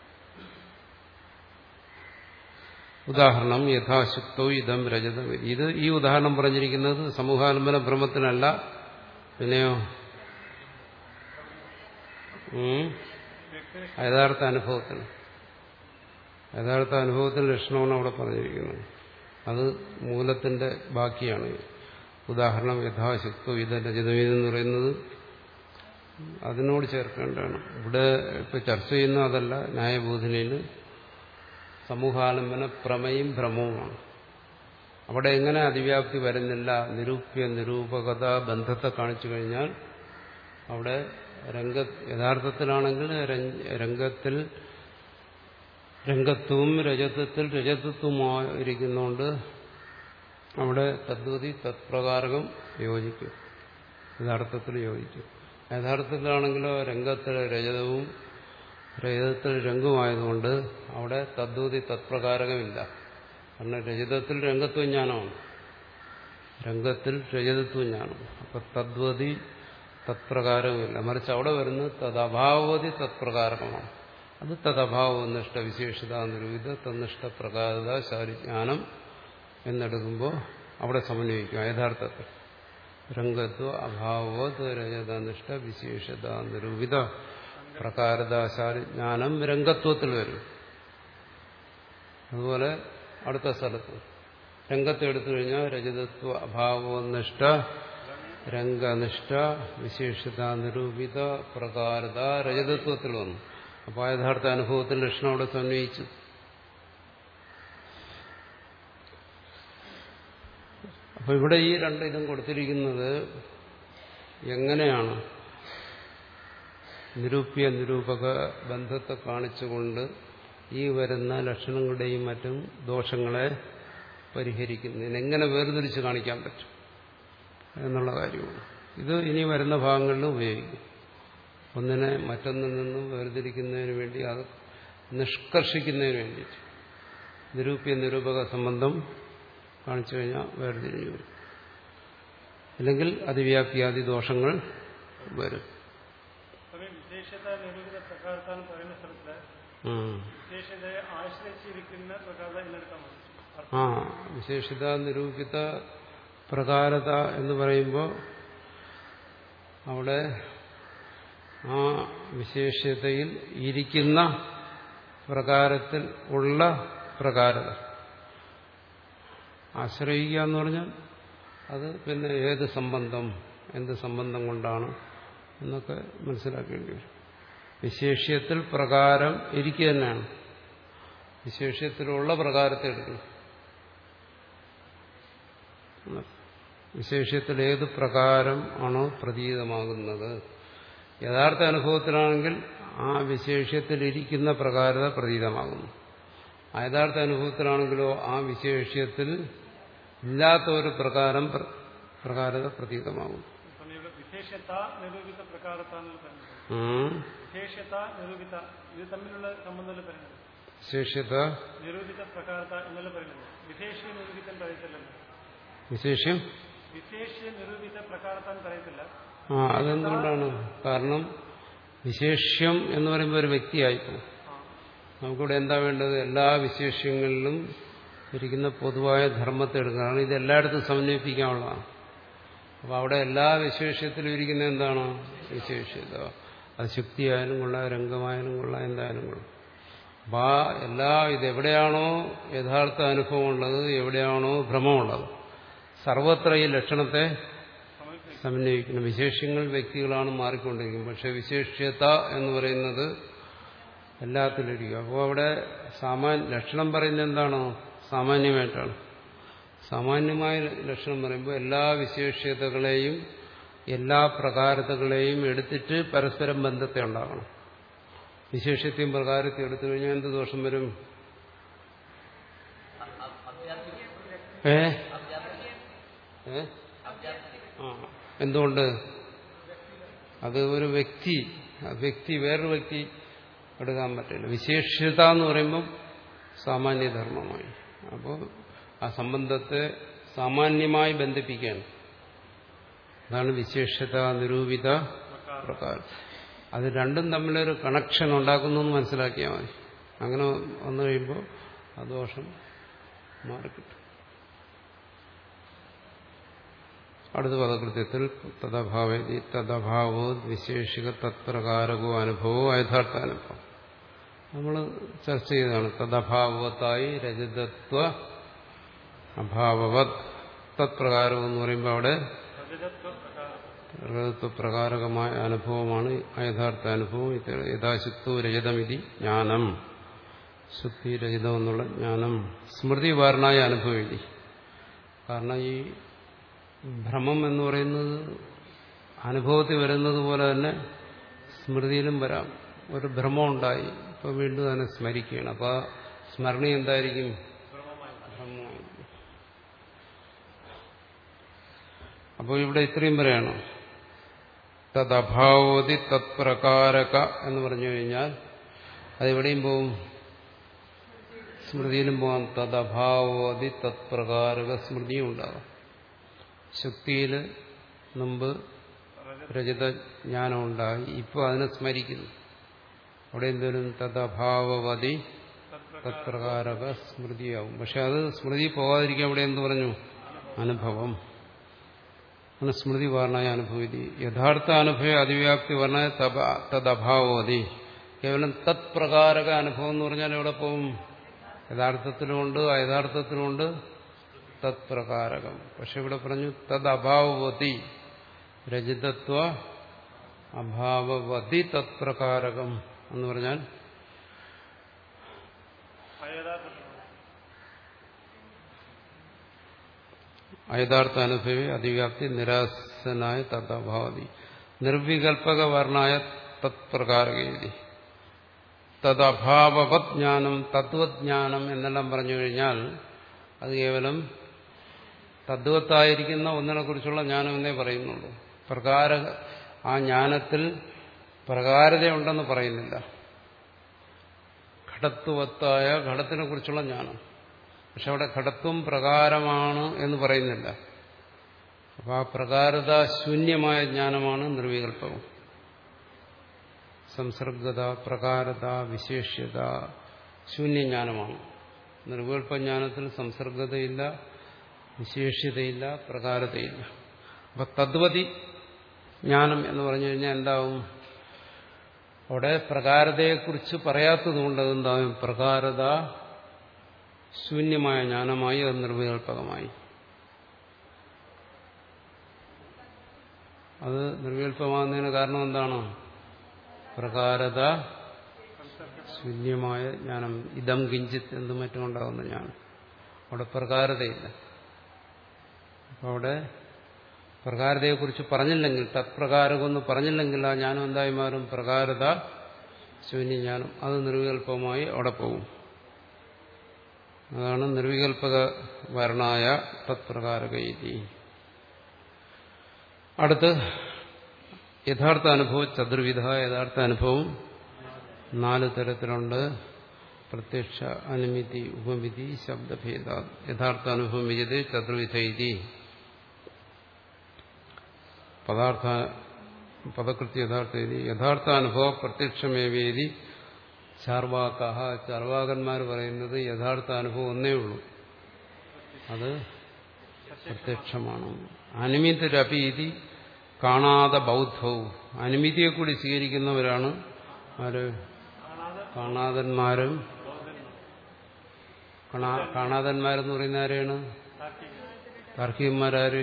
Speaker 1: ഉദാഹരണം യഥാശുക്തോ ഇതം രജതം. ഇത് ഈ ഉദാഹരണം പറഞ്ഞിരിക്കുന്നത് സമൂഹാലംബന ഭ്രമത്തിനല്ല, പിന്നെയോ യഥാർത്ഥ അനുഭവത്തിന്. യഥാർത്ഥ അനുഭവത്തിന് ലക്ഷണമാണ് അവിടെ പറഞ്ഞിരിക്കുന്നത്. അത് മൂലത്തിന്റെ ബാക്കിയാണ്. ഉദാഹരണം യഥാശുക്തോ ഇതം രജതം എന്ന് പറയുന്നത് അതിനോട് ചേർക്കേണ്ടതാണ്. ഇവിടെ ഇപ്പൊ ചർച്ച ചെയ്യുന്ന അതല്ല. ന്യായബോധനയിൽ സമൂഹാലംബന പ്രമയും ഭ്രമവുമാണ്. അവിടെ എങ്ങനെ അതിവ്യാപ്തി വരുന്നില്ല? നിരൂപ്യ നിരൂപകത ബന്ധത്തെ കാണിച്ചു കഴിഞ്ഞാൽ അവിടെ രംഗ യഥാർത്ഥത്തിലാണെങ്കിൽ രംഗത്തിൽ രംഗത്വവും രജതത്തിൽ രജതത്വമായിരിക്കുന്നതുകൊണ്ട് അവിടെ തദ്വതി തത്പ്രകാരകം യോജിക്കും, യഥാർത്ഥത്തിൽ യോജിക്കും. യഥാർത്ഥത്തിലാണെങ്കിലോ രംഗത്തിൽ രജതവും രജതത്തിൽ രംഗവുമായതുകൊണ്ട് അവിടെ തദ്വതി തത്പ്രകാരകമില്ല. കാരണം രജതത്തിൽ രംഗത്വജ്ഞാനമാണ്, രംഗത്തിൽ രജതത്വജ്ഞാനം. അപ്പൊ തദ്വതി തത്പ്രകാരവുമില്ല. മറിച്ച് അവിടെ വരുന്നത് തദഭാവതി തത്പ്രകാരകമാണ്. അത് തദഭാവനിഷ്ഠ വിശേഷത നിരൂപിത തന്നിഷ്ഠ പ്രകാരത ശാരിജ്ഞാനം എന്നെടുക്കുമ്പോൾ അവിടെ സമന്വയിക്കും. യഥാർത്ഥത്തിൽ രംഗത്വ അഭാവത് രജതനിഷ്ഠ വിശേഷത നിരൂപിത പ്രകാരത ശാരിജ്ഞാനം രംഗത്വത്തിൽ വരും. അതുപോലെ അടുത്ത സ്ഥലത്ത് രംഗത്തെ എടുത്തു കഴിഞ്ഞാൽ രജതത്വ അഭാവനിഷ്ഠ രംഗനിഷ്ഠ വിശേഷത നിരൂപിത പ്രകാരത രജതത്വത്തിൽ വന്നു. അപ്പോൾ യഥാർത്ഥ അനുഭവത്തിന്റെ ലക്ഷണം അവിടെ സമന്വയിച്ചു. അപ്പൊ ഇവിടെ ഈ രണ്ട് ഇതും കൊടുത്തിരിക്കുന്നത് എങ്ങനെയാണ്? നിരൂപ്യ നിരൂപക ബന്ധത്തെ കാണിച്ചുകൊണ്ട് ഈ വരുന്ന ലക്ഷണങ്ങളുടെയും മറ്റും ദോഷങ്ങളെ പരിഹരിക്കുന്നതിന് എങ്ങനെ വേർതിരിച്ച് കാണിക്കാൻ പറ്റും എന്നുള്ള കാര്യമാണ്. ഇത് ഇനി വരുന്ന ഭാഗങ്ങളിൽ ഉപയോഗിക്കും. ഒന്നിനെ മറ്റൊന്നിൽ നിന്നും വേർതിരിക്കുന്നതിന് വേണ്ടി, അത് നിഷ്കർഷിക്കുന്നതിന് വേണ്ടിയിട്ട് നിരൂപ്യ നിരൂപക സംബന്ധം കാണിച്ചു കഴിഞ്ഞാൽ വേർതിരിഞ്ഞു വരും. അല്ലെങ്കിൽ അതിവ്യാപ്തിയാദി ദോഷങ്ങൾ വരും. ആ വിശേഷത നിരൂപിത പ്രകാരത എന്ന് പറയുമ്പോൾ അവിടെ ആ വിശേഷതയിൽ ഇരിക്കുന്ന പ്രകാരത്തിൽ ഉള്ള പ്രകാരത ആശ്രയിക്കുക എന്ന് പറഞ്ഞാൽ അത് പിന്നെ ഏത് സംബന്ധം, എന്ത് സംബന്ധം കൊണ്ടാണ് എന്നൊക്കെ മനസ്സിലാക്കേണ്ടി വരും. വിശേഷ്യത്തിൽ പ്രകാരം ഇരിക്കുക തന്നെയാണ്. വിശേഷ്യത്തിലുള്ള പ്രകാരത്തെ എടുക്കണം. വിശേഷ്യത്തിൽ ഏത് പ്രകാരം ആണോ പ്രതീതമാകുന്നത്, യഥാർത്ഥ അനുഭവത്തിലാണെങ്കിൽ ആ വിശേഷ്യത്തിലിരിക്കുന്ന പ്രകാരത പ്രതീതമാകുന്നു. യഥാർത്ഥ അനുഭവത്തിലാണെങ്കിലോ ആ വിശേഷ്യത്തിൽ ഇല്ലാത്ത ഒരു പ്രകാരം പ്രകാരത പ്രതീതമാകും. വിശേഷ്യത വിശേഷ്യം ആ അതെന്തുകൊണ്ടാണ്? കാരണം വിശേഷ്യം എന്ന് പറയുമ്പോൾ ഒരു വ്യക്തിയായിപ്പോകും. നമുക്കിവിടെ എന്താ വേണ്ടത്? എല്ലാ വിശേഷ്യങ്ങളിലും ഇരിക്കുന്ന പൊതുവായ ധർമ്മത്തെ എടുക്കുകയാണ്. ഇത് എല്ലായിടത്തും സമന്വയിപ്പിക്കാനുള്ളതാണ്. അപ്പൊ അവിടെ എല്ലാ വിശേഷ്യത്തിലും ഇരിക്കുന്ന എന്താണ് വിശേഷ്യത. അത് ശുക്തിയായാലും കൊള്ളാം, രംഗമായാലും കൊള്ളാം, എന്തായാലും കൊള്ളാം. അപ്പൊ ആ എല്ലാ ഇതെവിടെയാണോ യഥാർത്ഥ അനുഭവമുള്ളത്, എവിടെയാണോ ഭ്രമമുള്ളത്, സർവത്ര ഈ ലക്ഷണത്തെ സമന്വയിക്കണം. വിശേഷ്യങ്ങൾ വ്യക്തികളാണ് മാറിക്കൊണ്ടിരിക്കും, പക്ഷെ വിശേഷ്യത എന്ന് പറയുന്നത് എല്ലാത്തിലും ഇരിക്കും. അപ്പോൾ അവിടെ സാമാന്യ ലക്ഷണം പറയുന്നത് എന്താണോ സാമാന്യമായിട്ടാണ്. സാമാന്യമായ ലക്ഷണം പറയുമ്പോൾ എല്ലാ വിശേഷ്യതകളെയും എല്ലാ പ്രകാരതകളെയും എടുത്തിട്ട് പരസ്പരം ബന്ധത്തെ ഉണ്ടാകണം. വിശേഷ്യത്തെയും പ്രകാരത്തെയും എടുത്തു കഴിഞ്ഞാൽ എന്ത് ദോഷം വരും? ഏ ഏ ആ എന്തുകൊണ്ട്? അത് ഒരു വ്യക്തി വ്യക്തി വേറൊരു വ്യക്തി എടുക്കാൻ പറ്റില്ല. വിശേഷ്യത എന്ന് പറയുമ്പം സാമാന്യധർമ്മമായി. അപ്പോൾ ആ സംബന്ധത്തെ സാമാന്യമായി ബന്ധിപ്പിക്കുകയാണ്. അതാണ് വിശേഷ്യത നിരൂപിത പ്രകാരം. അത് രണ്ടും തമ്മിലൊരു കണക്ഷൻ ഉണ്ടാക്കുന്നു എന്ന് മനസ്സിലാക്കിയാൽ മതി. അങ്ങനെ വന്നു കഴിയുമ്പോൾ ആ ദോഷം മാറിക്കിട്ടും. അടുത്ത പദകൃത്യത്തിൽ തദഭാവേദി തദഭാവോ വിശേഷിക തത്പ്രകാരകോ അനുഭവോ യഥാർത്ഥാനുഭവം നമ്മൾ ചർച്ച ചെയ്തതാണ്. തദഭാവത്തായി രജതത്വ അഭാവവത് തത്പ്രകാരം എന്ന് പറയുമ്പോൾ അവിടെ രജതത്വപ്രകാരകമായ അനുഭവമാണ് യഥാർത്ഥ അനുഭവം. യഥാശുദ്ധോ രജതമിതി ജ്ഞാനം, ശുദ്ധി രഹിതം എന്നുള്ള ജ്ഞാനം സ്മൃതിവാരനായ അനുഭവമില്ല. കാരണം ഈ ഭ്രമം എന്ന് പറയുന്നത് അനുഭവത്തിൽ വരുന്നത് പോലെ തന്നെ സ്മൃതിയിലും വരാം. ഒരു ഭ്രമം ഉണ്ടായി, ഇപ്പൊ വീണ്ടും തന്നെ സ്മരിക്കുകയാണ്. അപ്പൊ ആ സ്മരണി എന്തായിരിക്കും? ഭ്രമമായിരിക്കും. അപ്പോൾ ഇവിടെ ഇത്രയും പറയണം. തദഭാവോതി തത്പ്രകാരക എന്ന് പറഞ്ഞു കഴിഞ്ഞാൽ അതെവിടെയും പോവും, സ്മൃതിയിലും പോകാം. തദഭാവോതി തത്പ്രകാരക സ്മൃതിയും ഉണ്ടാകാം. ശുക്തിയിൽ മുമ്പ് രജതജ്ഞാനം ഉണ്ടായി, ഇപ്പോൾ അതിനെ സ്മരിക്കുന്നു. അവിടെ എന്തോരും തദഭാവവതി തത്പ്രകാരക സ്മൃതിയാവും. പക്ഷെ അത് സ്മൃതി പോകാതിരിക്കാൻ അവിടെ എന്ത് പറഞ്ഞു? അനുഭവം. ആണ് സ്മൃതി വർണ്ണായ അനുഭവതി. യഥാർത്ഥ അനുഭവ അതിവ്യാപ്തി വർണ്ണായ തദഭാവതി. കേവലം തത്പ്രകാരക അനുഭവം എന്ന് പറഞ്ഞാൽ എവിടെ പോവും? യഥാർത്ഥത്തിലുമുണ്ട് അയഥാർത്ഥത്തിലുമുണ്ട് തത്പ്രകാരകം. പക്ഷെ ഇവിടെ പറഞ്ഞു തദഭാവവതി രജതത്വ അഭാവവതി തത്പ്രകാരകം എന്ന് പറഞ്ഞാൽ അയഥാർത്ഥ അനുഭവി അതിവ്യാപ്തി നിരാസനായ തദ്ഭാവതി നിർവികൽപക വർണ്ണായ തത്പ്രകാരകേതി. തദ്ഭാവവത് ജ്ഞാനം തത്വജ്ഞാനം എന്നെല്ലാം പറഞ്ഞു കഴിഞ്ഞാൽ അത് കേവലം തദ്വത്തായിരിക്കുന്ന ഒന്നിനെ കുറിച്ചുള്ള ജ്ഞാനം എന്നേ പറയുന്നുള്ളൂ. പ്രകാര ആ ജ്ഞാനത്തിൽ പ്രകാരതയുണ്ടെന്ന് പറയുന്നില്ല. ഘടത്വത്തായ ഘടത്തിനെ കുറിച്ചുള്ള ജ്ഞാനം. പക്ഷെ അവിടെ ഘടത്വം പ്രകാരമാണ് എന്ന് പറയുന്നില്ല. അപ്പൊ ആ പ്രകാരത ശൂന്യമായ ജ്ഞാനമാണ് നിർവികൽപ്പവും. സംസർഗത പ്രകാരത വിശേഷ്യത ശൂന്യജ്ഞാനമാണ്. നിർവികൽപ്പജ്ഞാനത്തിൽ സംസർഗതയില്ല, വിശേഷ്യതയില്ല, പ്രകാരതയില്ല. അപ്പൊ തദ്വതി ജ്ഞാനം എന്ന് പറഞ്ഞു കഴിഞ്ഞാൽ എന്താവും? അവിടെ പ്രകാരതയെക്കുറിച്ച് പറയാത്തതുകൊണ്ട് അതെന്താവും? പ്രകാരത ശൂന്യമായ ജ്ഞാനമായി, അത് നിർവികൽപകമായി. അത് നിർവികൽപമാകുന്നതിന് കാരണം എന്താണ്? പ്രകാരത ശൂന്യമായ ജ്ഞാനം. ഇതം കിഞ്ചിത്ത് എന്തും മറ്റും ഉണ്ടാകുന്ന ജ്ഞാനം. അവിടെ പ്രകാരതയില്ല. അപ്പം അവിടെ പ്രകാരതയെക്കുറിച്ച് പറഞ്ഞില്ലെങ്കിൽ, തത്പ്രകാരകമെന്ന് പറഞ്ഞില്ലെങ്കിൽ ആ ജ്ഞാനം എന്തായി മാറും? പ്രകാരത ശൂന്യജ്ഞാനം. അത് നിർവികൽപമായി അവിടെ പോകും. അതാണ് നിർവികൽപക വർണ്ണായ തത്പ്രകാരക ഇതി. അടുത്ത് യഥാർത്ഥ അനുഭവം ചതുർവിധ. യഥാർത്ഥ അനുഭവം നാല് തരത്തിലുണ്ട്. പ്രത്യക്ഷ, അനുമിതി, ഉപമിതി, ശബ്ദഭേദ. യഥാർത്ഥ അനുഭവം വിജയതേ ചതുർവിധ ഇതി. പദാർത്ഥ പദകൃത്യ യഥാർത്ഥ ഇതി. യഥാർത്ഥ അനുഭവം പ്രത്യക്ഷമേവേദി ചാർവാക. ചാർവാകന്മാർ പറയുന്നത് യഥാർത്ഥ അനുഭവം ഒന്നേ ഉള്ളൂ, അത് പ്രത്യക്ഷമാണ്. അനുമിതരപീതി കാണാതെ ബൗദ്ധവും, അനുമിതിയെ കൂടി സ്വീകരിക്കുന്നവരാണ് ആര്? കാണാതന്മാരും. കാണാതന്മാരെന്ന് പറയുന്ന ആരെയാണ്? താർക്കികന്മാരാര്?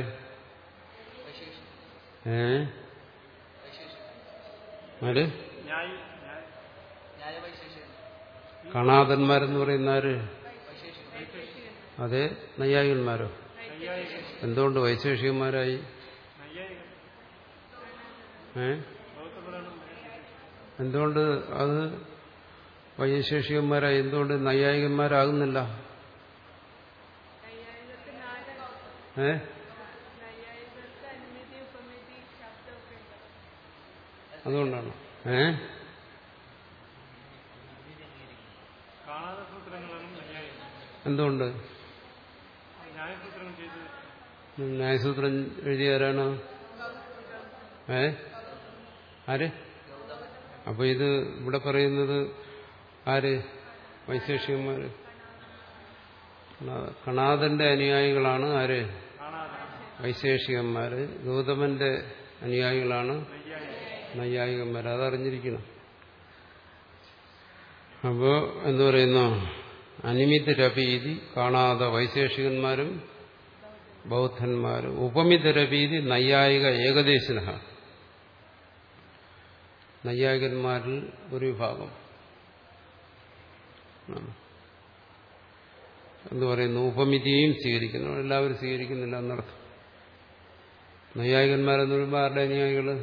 Speaker 1: ഏ ആര്? കാണാതന്മാരെന്ന് പറയുന്ന ആര്? അതെ, നൈയായികന്മാരോ? എന്തുകൊണ്ട് വൈശേഷികന്മാരായി? ഏ എന്തുകൊണ്ട് അത് വൈശേഷികന്മാരായി? എന്തുകൊണ്ട് നൈയായികന്മാരാകുന്നില്ല? ഏ അതുകൊണ്ടാണ്. ഏ എന്തുകൊണ്ട്? ന്യായസൂത്രം എഴുതിയാരാണ്? ഏ ആര്? അപ്പൊ ഇത് ഇവിടെ പറയുന്നത് ആര്? വൈശേഷികന്മാര്. കണാദന്റെ അനുയായികളാണ് ആര്? വൈശേഷികന്മാര്. ഗൗതമന്റെ അനുയായികളാണ് നൈയായികന്മാർ. അതറിഞ്ഞിരിക്കണം. അപ്പോ എന്തു പറയുന്നു? അനിമിതരപീതി കാണാതെ വൈശേഷികന്മാരും ബൗദ്ധന്മാരും. ഉപമിതരപീതി നൈയായിക ഏകദേശിന, നൈയായികന്മാരിൽ ഒരു വിഭാഗം എന്ന് പറയുന്നു. ഉപമിതിയെയും സ്വീകരിക്കുന്നു. എല്ലാവരും സ്വീകരിക്കുന്നില്ല എന്നർത്ഥം. നൈയായികന്മാരെന്ന് പറയുമ്പോൾ ആരുടെ അനുയായികള്?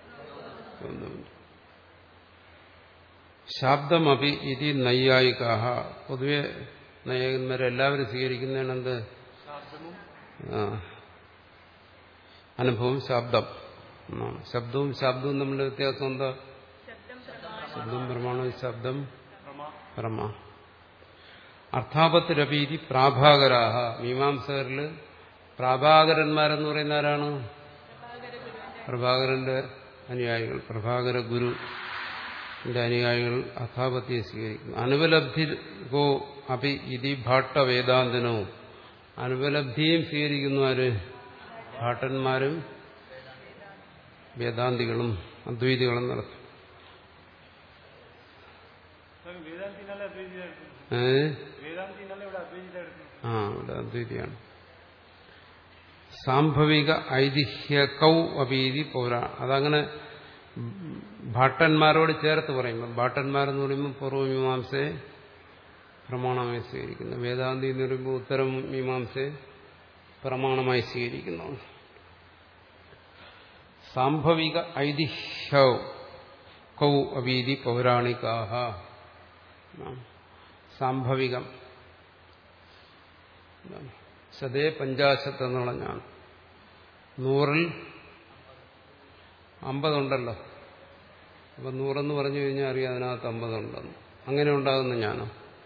Speaker 1: ശാബ്ദമപി ഇതി നൈയായികാഹ. പൊതുവെ നൈയായികന്മാരെല്ലാവരും സ്വീകരിക്കുന്നതാണ് എന്ത്? അനുഭവം ശബ്ദം. ശബ്ദവും ശബ്ദവും തമ്മിലുള്ള വ്യത്യാസം എന്താ? ശബ്ദം പ്രമാണം, ശബ്ദം പ്രമ. അർത്ഥാപത്തിരപീതി പ്രാഭാകരാഹ. മീമാംസകരില് പ്രാഭാകരന്മാരെന്ന് പറയുന്ന ആരാണ്? പ്രഭാകരന്റെ അനുയായികൾ, പ്രഭാകര ഗുരുവിന്റെ അനുയായികൾ അർത്ഥാപത്തിയെ സ്വീകരിക്കുന്നു. അനുപലബ്ധികോ അപി ഇതി ഭാട്ട വേദാന്തനവും. അനുപലബ്ധിയും സ്വീകരിക്കുന്നു ആര്? ഭാട്ടന്മാരും വേദാന്തികളും അദ്വൈതികളും നടത്തും. ഏ ആ ഇവിടെ അദ്വൈതിയാണ്. സാംഭവിക ഐതിഹ്യകൗ അപീതി പൗരാ. അതങ്ങനെ ഭാട്ടന്മാരോട് ചേർത്ത് പറയുമ്പോൾ, ഭാട്ടന്മാരെന്ന് പറയുമ്പോൾ പൂർവ്വമീമാംസയെ പ്രമാണമായി സ്വീകരിക്കുന്നു. വേദാന്തി എന്ന് പറയുമ്പോൾ ഉത്തരം മീമാംസയെ പ്രമാണമായി സ്വീകരിക്കുന്നു. സാംഭവിക ഐതിഹ്യൗ കൗ അപീതി പൗരാണികാഹ. സാംഭവികം സതേ പഞ്ചാശത്ത് എന്നുള്ള ഞാൻ നൂറിൽ അമ്പതുണ്ടല്ലോ. അപ്പൊ നൂറെന്ന് പറഞ്ഞു കഴിഞ്ഞാൽ അറിയാം അതിനകത്ത് അമ്പതുണ്ടെന്ന്. അങ്ങനെ ഉണ്ടാകുന്ന ജ്ഞാനോ?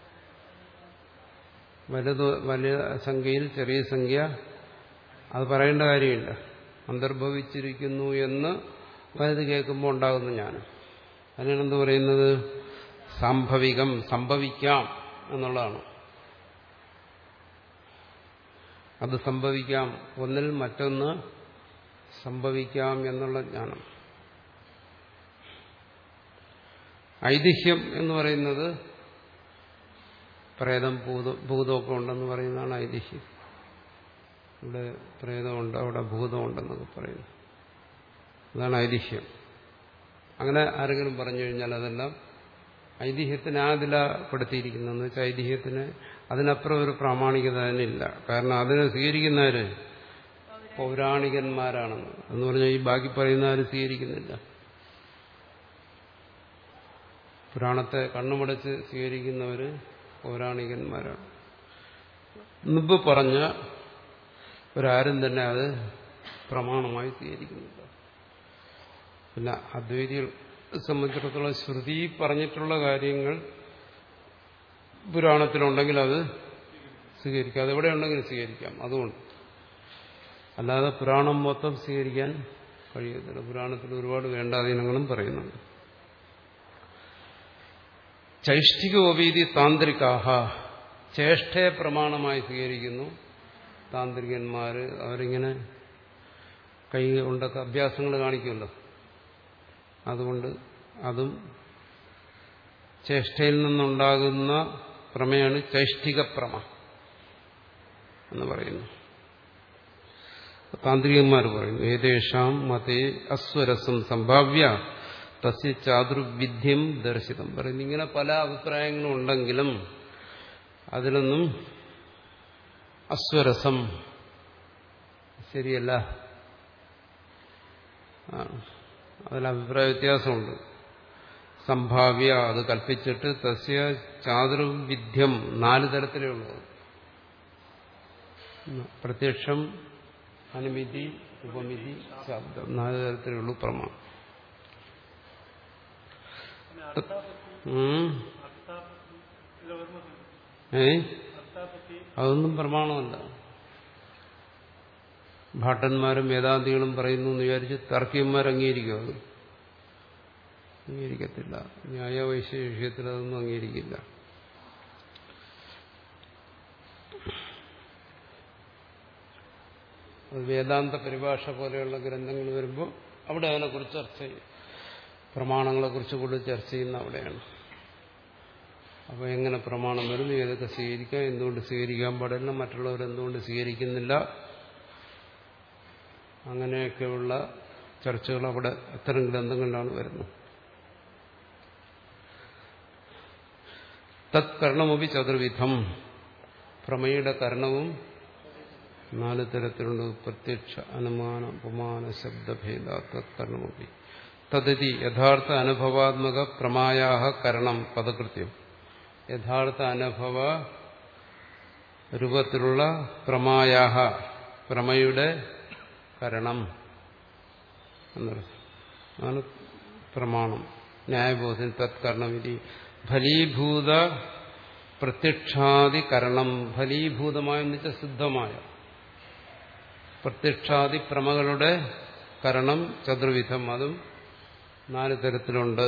Speaker 1: വലുത് വലിയ സംഖ്യയിൽ ചെറിയ സംഖ്യ, അത് പറയേണ്ട കാര്യമില്ല. അന്തർഭവിച്ചിരിക്കുന്നു എന്ന് വലുത് കേൾക്കുമ്പോൾ ഉണ്ടാകുന്ന ജ്ഞാനം. അതിനാണ് എന്ത് പറയുന്നത്? സാംഭവികം, സംഭവിക്കാം എന്നുള്ളതാണ്. അത് സംഭവിക്കാം, ഒന്നിൽ മറ്റൊന്ന് സംഭവിക്കാം എന്നുള്ള ജ്ഞാനം. ഐതിഹ്യം എന്ന് പറയുന്നത് പ്രേതം ഭൂതം ഭൂതമൊക്കെ ഉണ്ടെന്ന് പറയുന്നതാണ് ഐതിഹ്യം. ഇവിടെ പ്രേതമുണ്ട്, അവിടെ ഭൂതമുണ്ടെന്നൊക്കെ പറയുന്നു. അതാണ് ഐതിഹ്യം. അങ്ങനെ ആരെങ്കിലും പറഞ്ഞു കഴിഞ്ഞാൽ അതെല്ലാം ഐതിഹ്യത്തിന് ആദിലപ്പെടുത്തിയിരിക്കുന്നതെന്ന് വെച്ചാൽ ഐതിഹ്യത്തിന് അതിനപ്പുറം ഒരു പ്രാമാണികത തന്നെയില്ല. കാരണം അതിനെ സ്വീകരിക്കുന്നവര് പൗരാണികന്മാരാണെന്ന് എന്ന് പറഞ്ഞാൽ ഈ ബാക്കി പറയുന്നവര് സ്വീകരിക്കുന്നില്ല. പുരാണത്തെ കണ്ണുമടച്ച് സ്വീകരിക്കുന്നവര് പൗരാണികന്മാരാണ്. മുമ്പ് പറഞ്ഞ ഒരാരും തന്നെ അത് പ്രമാണമായി സ്വീകരിക്കുന്നില്ല. പിന്നെ അദ്വൈതികൾ സംബന്ധിച്ചിടത്തോളം ശ്രുതി പറഞ്ഞിട്ടുള്ള കാര്യങ്ങൾ പുരാണത്തിലുണ്ടെങ്കിൽ അത് സ്വീകരിക്കാം. അതെവിടെ ഉണ്ടെങ്കിലും സ്വീകരിക്കാം. അതുകൊണ്ട് അല്ലാതെ പുരാണം മൊത്തം സ്വീകരിക്കാൻ കഴിയത്തില്ല. പുരാണത്തിൽ ഒരുപാട് വേണ്ടാധീനങ്ങളും പറയുന്നുണ്ട്. ചൈഷ്ഠികോപീതി താന്ത്രികാഹ. ചേഷ്ടയെ പ്രമാണമായി സ്വീകരിക്കുന്നു. താന്ത്രികന്മാര് അവരിങ്ങനെ കൈ കൊണ്ടൊക്കെ അഭ്യാസങ്ങൾ കാണിക്കുമല്ലോ. അതുകൊണ്ട് അതും ചേഷ്ടയിൽ നിന്നുണ്ടാകുന്ന പ്രമയാണ് ചൈഷ്ഠിക പ്രമ എന്ന് പറയുന്നു. താന്ത്രികന്മാർ പറയുന്നു ഏതേഷാം മതേ അസ്വരസം സംഭാവ്യ തസ്യ ചാതുർവിദ്യം ദർശിതം പറയുന്നു. ഇങ്ങനെ പല അഭിപ്രായങ്ങളും ഉണ്ടെങ്കിലും അതിലൊന്നും അസ്വരസം ശരിയല്ല, അതിൽ അഭിപ്രായ വ്യത്യാസമുണ്ട്. സംഭാവ്യ അത് കൽപ്പിച്ചിട്ട് തസ്യ ചാതുർവിദ്യം നാല് തരത്തിലേ ഉള്ളൂ. പ്രത്യക്ഷം, അനുമിതി, ഉപമിതി, ശബ്ദം നാല് തരത്തിലേ ഉള്ളൂ പ്രമാണം. ഏ അതൊന്നും പ്രമാണമല്ല. ഭാട്ടന്മാരും വേദാന്തികളും പറയുന്നു എന്ന് വിചാരിച്ച് തർക്കിയന്മാർ അംഗീകരിക്കും. അത് അംഗീകരിക്കത്തില്ല. ന്യായവൈശേഷ്യ വിഷയത്തിൽ അതൊന്നും അംഗീകരിക്കില്ല. അത് വേദാന്ത പരിഭാഷ പോലെയുള്ള ഗ്രന്ഥങ്ങൾ വരുമ്പോൾ അവിടെ അതിനെക്കുറിച്ച് ചർച്ച ചെയ്യും. പ്രമാണങ്ങളെക്കുറിച്ച് കൂടുതൽ ചർച്ച ചെയ്യുന്ന അവിടെയാണ്. അപ്പോൾ എങ്ങനെ പ്രമാണം വരുന്നു, ഏതൊക്കെ സ്വീകരിക്കാം, എന്തുകൊണ്ട് സ്വീകരിക്കാൻ പാടില്ല, മറ്റുള്ളവർ എന്തുകൊണ്ട് സ്വീകരിക്കുന്നില്ല, അങ്ങനെയൊക്കെയുള്ള ചർച്ചകൾ അവിടെ അത്തരം ഗ്രന്ഥങ്ങളിലാണ് വരുന്നത്. തത് കർണമൊപ്പി ചതുർവിധം പ്രമേയുടെ കർണവും നാല് തരത്തിലുണ്ട്. പ്രത്യക്ഷ, അനുമാന, ഉപമാന, ശബ്ദഭേദ. തത് കർണമൊപ്പി തദതി യഥാർത്ഥ അനുഭവാത്മക പ്രമായാഹ കരണം പദകൃത്യം. യഥാർത്ഥ അനുഭവ രൂപത്തിലുള്ള പ്രമായാഹ പ്രമയുടെ കരണം എന്നതാണ് പ്രമാണം. ന്യായബോധൻ തത്കർണവിധി ഫലീഭൂത പ്രത്യക്ഷാദികരണം. ഫലീഭൂതമായെന്ന് വെച്ചാൽ സിദ്ധമായ പ്രത്യക്ഷാദി പ്രമകളുടെ കരണം ചതുർവിധം, അതും നാല് തരത്തിലുണ്ട്.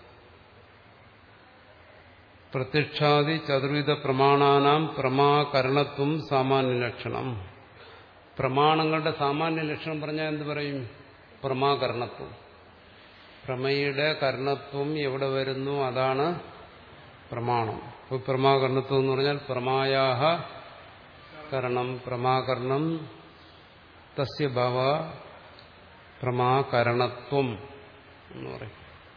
Speaker 1: പ്രത്യക്ഷാദി ചതുർവിധ പ്രമാണാനാം പ്രമാകരണത്വം സാമാന്യ ലക്ഷണം. പ്രമാണങ്ങളുടെ സാമാന്യ ലക്ഷണം പറഞ്ഞാൽ എന്ത് പറയും? പ്രമാകരണത്വം. പ്രമയുടെ കർണത്വം എവിടെ വരുന്നു അതാണ് പ്രമാണം. ഇപ്പോൾ പ്രമാകരണത്വം എന്ന് പറഞ്ഞാൽ പ്രമായാഹ കരണം. പ്രമാകരണം തസ്യ ഭാവ പ്രമാകരണത്വം എന്ന് പറയും.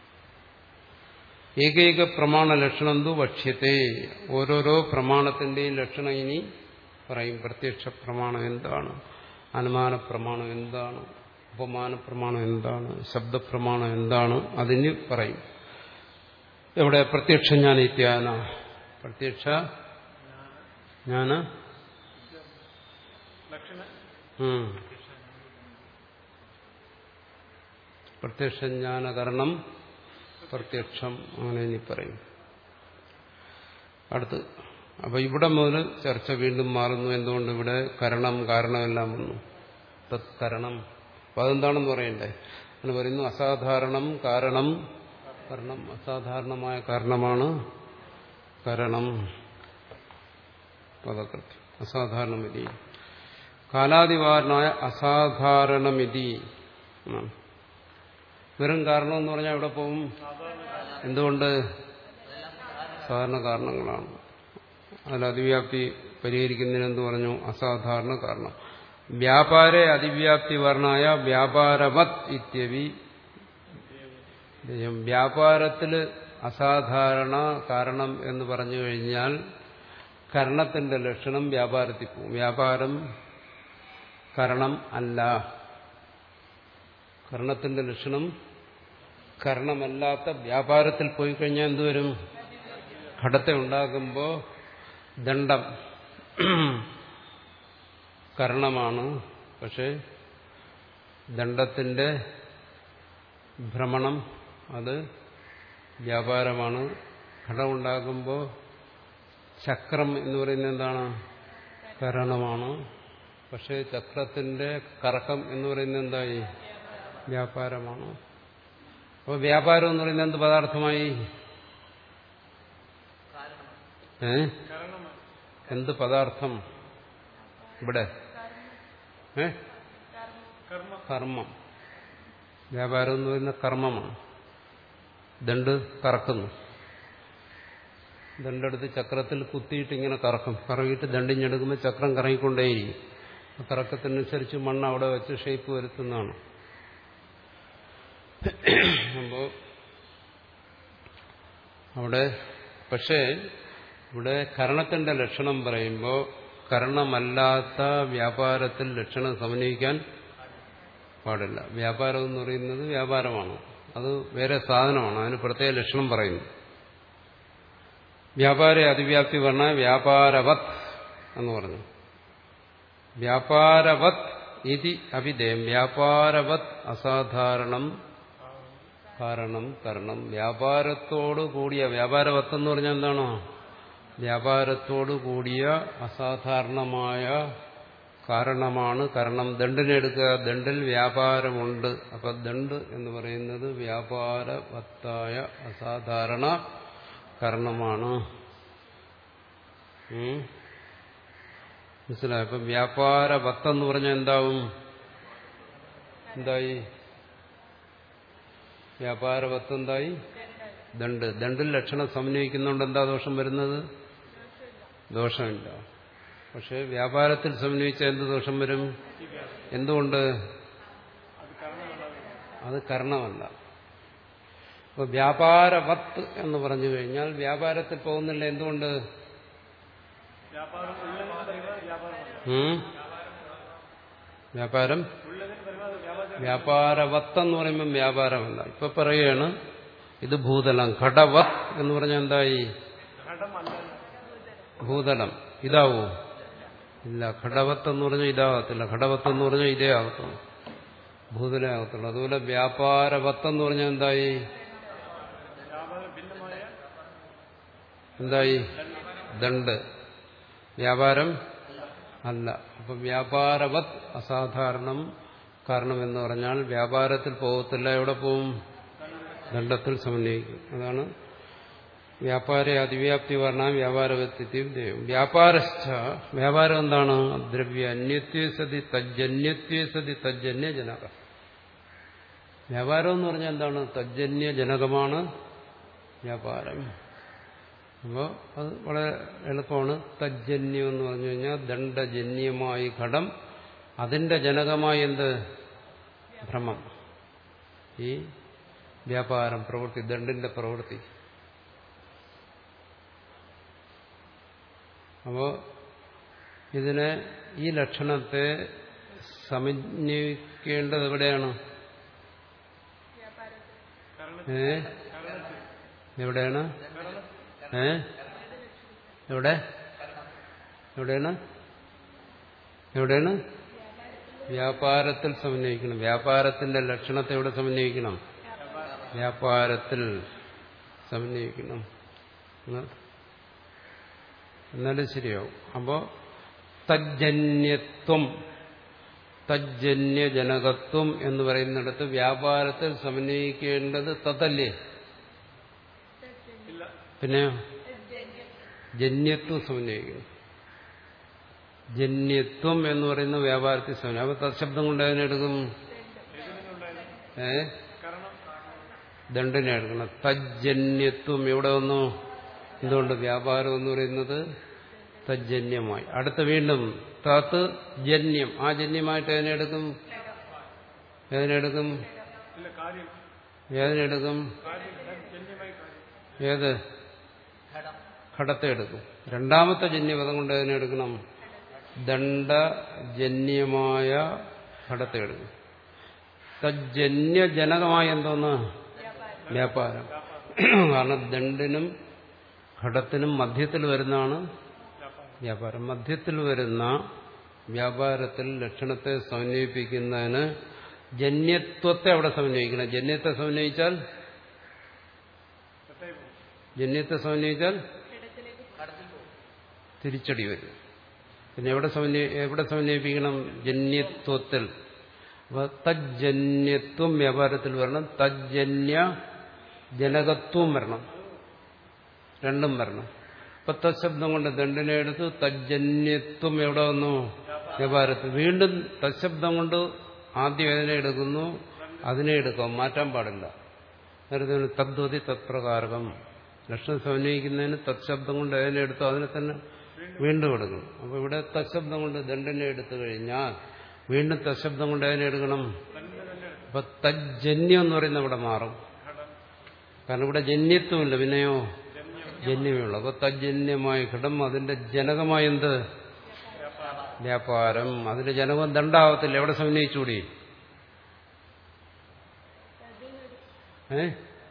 Speaker 1: ഏകൈക പ്രമാണ ലക്ഷണം തു വക്ഷ്യത്തെ. ഓരോരോ പ്രമാണത്തിന്റെയും ലക്ഷണം ഇനി പറയും. പ്രത്യക്ഷ പ്രമാണം എന്താണ്, അനുമാന പ്രമാണം എന്താണ്, ഉപമാന പ്രമാണം എന്താണ്, ശബ്ദപ്രമാണം എന്താണ്, അതിന് പറയും. എവിടെ? പ്രത്യക്ഷ ജ്ഞാന ഇത്യാന. പ്രത്യക്ഷ ജ്ഞാന പ്രത്യക്ഷ ജ്ഞാനകരണം പ്രത്യക്ഷം, അങ്ങനെ ഇനി പറയും. അടുത്ത് അപ്പൊ ഇവിടെ മുതൽ ചർച്ച വീണ്ടും മാറുന്നു. എന്തുകൊണ്ട്? ഇവിടെ കരണം കാരണമെല്ലാം വന്നു. തത് കരണം. അപ്പൊ അതെന്താണെന്ന് പറയണ്ടേ? അങ്ങനെ പറയുന്നു. അസാധാരണം കാരണം കരണം. അസാധാരണമായ കാരണമാണ് കരണം. പദകൃത്യം. അസാധാരണമിതി കാലാതിവാരനായ അസാധാരണമിതി. വെറും കാരണം എന്ന് പറഞ്ഞാൽ എവിടെ പോവും? എന്തുകൊണ്ട്? സാധാരണ കാരണങ്ങളാണ്. അതിൽ അതിവ്യാപ്തി പരിഹരിക്കുന്നതിന് എന്ത് പറഞ്ഞു? അസാധാരണ കാരണം. വ്യാപാരെ അതിവ്യാപ്തി വർണ്ണായ വ്യാപാരവത് ഇത്യവി. വ്യാപാരത്തിൽ അസാധാരണ കാരണം എന്ന് പറഞ്ഞു കഴിഞ്ഞാൽ കരണത്തിന്റെ ലക്ഷണം വ്യാപാരത്തിൽ പോകും. വ്യാപാരം കരണം അല്ല. കരണത്തിന്റെ ലക്ഷണം കരണമല്ലാത്ത വ്യാപാരത്തിൽ പോയി കഴിഞ്ഞാൽ എന്തുവരും? ഘടത്തെ ഉണ്ടാകുമ്പോൾ ദണ്ഡം കരണമാണ്, പക്ഷെ ദണ്ഡത്തിന്റെ ഭ്രമണം അത് വ്യാപാരമാണ്. ഘടമുണ്ടാകുമ്പോൾ ചക്രം എന്ന് പറയുന്നത് എന്താണ്? കരണമാണ്. പക്ഷെ ചക്രത്തിന്റെ കറക്കം എന്ന് പറയുന്നത് എന്തായി? വ്യാപാരമാണ്. അപ്പോൾ വ്യാപാരം എന്ന് പറയുന്നത് എന്ത് പദാർത്ഥമായി? ഏ എന്ത് പദാർത്ഥം ഇവിടെ? ഏ കർമ്മം. വ്യാപാരം എന്ന് പറയുന്ന കർമ്മമാണ്. ദണ്ട് കറക്കുന്നു. ദണ്ടെടുത്ത് ചക്രത്തിൽ കുത്തിയിട്ട് ഇങ്ങനെ കറക്കും. കറങ്ങിയിട്ട് ദണ്ടിഞ്ഞെടുക്കുമ്പോൾ ചക്രം കറങ്ങിക്കൊണ്ടേയിരിക്കും. കറക്കത്തിനനുസരിച്ച് മണ്ണ് അവിടെ വെച്ച് ഷേപ്പ് വരുത്തുന്നതാണ്. അപ്പോൾ അവിടെ പക്ഷേ ഇവിടെ കരണത്തിന്റെ ലക്ഷണം പറയുമ്പോൾ കരണമല്ലാത്ത വ്യാപാരത്തിൽ ലക്ഷണം സമന്വയിക്കാൻ പാടില്ല. വ്യാപാരം എന്ന് പറയുന്നത് വ്യാപാരമാണ്, അത് വേറെ സാധനമാണ്, അതിന് പ്രത്യേക ലക്ഷണം പറയുന്നു. വ്യാപാര അതിവ്യാപ്തി പറഞ്ഞ വ്യാപാരവത് എന്ന് പറഞ്ഞു. വ്യാപാരവത് ഇതി അവിധേയം. വ്യാപാരവത് അസാധാരണം കാരണം കരണം. വ്യാപാരത്തോടു കൂടിയ, വ്യാപാരവത്ത് എന്ന് പറഞ്ഞാൽ എന്താണോ, വ്യാപാരത്തോടു കൂടിയ അസാധാരണമായ കാരണമാണ് കരണം. ദണ്ടിനെ എടുക്കുക, ദണ്ടിൽ വ്യാപാരമുണ്ട്. അപ്പൊ ദണ്ട് എന്ന് പറയുന്നത് വ്യാപാരവത്തായ അസാധാരണ കരണമാണ്. മനസ്സിലായി? അപ്പൊ വ്യാപാരവത്തെന്ന് പറഞ്ഞാൽ എന്താവും? എന്തായി? വ്യാപാരവത്ത് എന്തായി? ദണ്ട്. ദണ്ടിൽ ലക്ഷണം സമന്വയിക്കുന്നുണ്ട്. എന്താ ദോഷം വരുന്നത്? ദോഷമില്ല. പക്ഷെ വ്യാപാരത്തിൽ സമന്വയിച്ച എന്ത് ദോഷം വരും? എന്തുകൊണ്ട്? അത് കരണമല്ല. അപ്പൊ വ്യാപാരവത്ത് എന്ന് പറഞ്ഞു കഴിഞ്ഞാൽ വ്യാപാരത്തിൽ പോകുന്നില്ല. എന്തുകൊണ്ട്? വ്യാപാരം വ്യാപാരവത്തെന്ന് പറയുമ്പം വ്യാപാരമല്ല. ഇപ്പൊ പറയുകയാണ് ഇത് ഭൂതലം. ഘടവത് എന്ന് പറഞ്ഞാൽ എന്തായി? ഭൂതലം. ഇതാവോ? ഇല്ല. ഘടവത്ത് എന്ന് പറഞ്ഞാൽ ഇതാകത്തില്ല. ഘടവത്ത് എന്ന് പറഞ്ഞാൽ ഇതേ ആകത്തുള്ളൂ, ഭൂതലേ ആകത്തുള്ളൂ. അതുപോലെ വ്യാപാരവത്തെന്ന് പറഞ്ഞാൽ എന്തായി? എന്തായി? ദണ്ട്. വ്യാപാരം അല്ല. അപ്പൊ വ്യാപാരവത് അസാധാരണം കാരണം എന്ന് പറഞ്ഞാൽ വ്യാപാരത്തിൽ പോകത്തില്ല. എവിടെ പോവും? ദണ്ഡത്തിൽ സമന്വയിക്കും. അതാണ് വ്യാപാര അതിവ്യാപ്തി പറഞ്ഞ വ്യാപാരവത്യം ദൈവം. വ്യാപാരസ്ഥ വ്യാപാരം എന്താണ്? ദ്രവ്യ അന്യത്വേ സതി തജ്ജന്യത്വേ സതി തജ്ജന്യ ജനക. വ്യാപാരം എന്ന് പറഞ്ഞാൽ എന്താണ്? തജ്ജന്യ ജനകമാണ് വ്യാപാരം. അപ്പോൾ അത് വളരെ എളുപ്പമാണ്. തജ്ജന്യം എന്ന് പറഞ്ഞു കഴിഞ്ഞാൽ ദണ്ഡജന്യമായി ഘടം, അതിന്റെ ജനകമായി എന്ത്? ഭ്രമം. ഈ വ്യാപാരം പ്രവൃത്തി, ദണ്ഡിന്റെ പ്രവൃത്തി. അപ്പോ ഇതിനെ, ഈ ലക്ഷണത്തെ സമന്വയിക്കേണ്ടത് എവിടെയാണ്? ഏ എവിടെയാണ്? ഏ എവിടെ? എവിടെയാണ്? എവിടെയാണ്? വ്യാപാരത്തിൽ സമന്വയിക്കണം. വ്യാപാരത്തിന്റെ ലക്ഷണത്തെ എവിടെ സമന്വയിക്കണം? വ്യാപാരത്തിൽ സമന്വയിക്കണം. എന്നാലും ശരിയാവും. അപ്പോ തജ്ജന്യത്വം, തജ്ജന്യജനകത്വം എന്ന് പറയുന്നിടത്ത് വ്യാപാരത്തിൽ സമന്വയിക്കേണ്ടത് തതല്ലേ? പിന്നെ ജന്യത്വം സമന്വയിക്കണം. ജന്യത്വം എന്ന് പറയുന്ന വ്യാപാരത്തിൽ സമന്വയം. അപ്പൊ തത്ശബ്ദം കൊണ്ട് അതിനെടുക്കും? ഏ ദണ്ഡിനെ എടുക്കണം. തജ്ജന്യത്വം എവിടെ വന്നു? എന്തുകൊണ്ട്? വ്യാപാരം എന്ന് പറയുന്നത് തജ്ജന്യമായി. അടുത്ത വീണ്ടും തത് ജന്യം. ആ ജന്യമായിട്ട് ഏതിനെടുക്കും? ഏതിനെടുക്കും? ഏതിനെടുക്കും? ഏത്? ഘടത്തെ എടുക്കും. രണ്ടാമത്തെ ജന്യപദം കൊണ്ട് ഏതിനെടുക്കണം? ദണ്ഡജന്യമായ ഘടത്തെ എടുക്കും. തജ്ജന്യജനകമായ എന്തോന്ന്? വ്യാപാരം. കാരണം ദണ്ഡിനും ഘടത്തിനും മധ്യത്തിൽ വരുന്നതാണ് വ്യാപാരം. മധ്യത്തിൽ വരുന്ന വ്യാപാരത്തിൽ ലക്ഷണത്തെ സമന്വയിപ്പിക്കുന്നതിന് ജന്യത്വത്തെ അവിടെ സമന്വയിക്കണം. ജന്യത്തെ സമന്വയിച്ചാൽ ജന്യത്തെ സമന്വയിച്ചാൽ തിരിച്ചടി വരും. പിന്നെ എവിടെ സമന്വയ എവിടെ സമന്വയിപ്പിക്കണം? ജന്യത്വത്തിൽ. അപ്പൊ തജ്ജന്യത്വം വ്യാപാരത്തിൽ വരണം, തജ്ജന്യ ജനകത്വം വരണം, രണ്ടും വരണം. അപ്പൊ തശബ്ദം കൊണ്ട് ദണ്ഡിനെ എടുത്തു. തജ്ജന്യത്വം എവിടെ വന്നു? വ്യാപാരത്തിൽ വീണ്ടും തശബ്ദം കൊണ്ട് ആദ്യം ഏതിനെ എടുക്കുന്നു അതിനെ എടുക്കാം, മാറ്റാൻ പാടില്ല. നേരത്തെ തദ്വതി തത്പ്രകാരകം ലക്ഷണം സമന്വയിക്കുന്നതിന് തത്ശബ്ദം കൊണ്ട് ഏതിനെ എടുത്തോ അതിനെ തന്നെ വീണ്ടും എടുക്കണം. അപ്പൊ ഇവിടെ തശബ്ദം കൊണ്ട് ദണ്ഡിനെ എടുത്തു കഴിഞ്ഞാൽ വീണ്ടും തശബ്ദം കൊണ്ട് ഏതിനെ എടുക്കണം? അപ്പൊ തജ്ജന്യം എന്ന് പറയുന്ന ഇവിടെ മാറും. കാരണം ഇവിടെ ജന്യത്വമില്ല, പിന്നെയോ ജന്യമേ ഉള്ളു. അപ്പൊ തജ്ജന്യമായ ഘടം അതിന്റെ ജനകമായ എന്ത്? വ്യാപാരം. അതിന്റെ ജനകം ദണ്ഡാവത്തില്ല. എവിടെ സമന്വയിച്ചുകൂടി? ഏ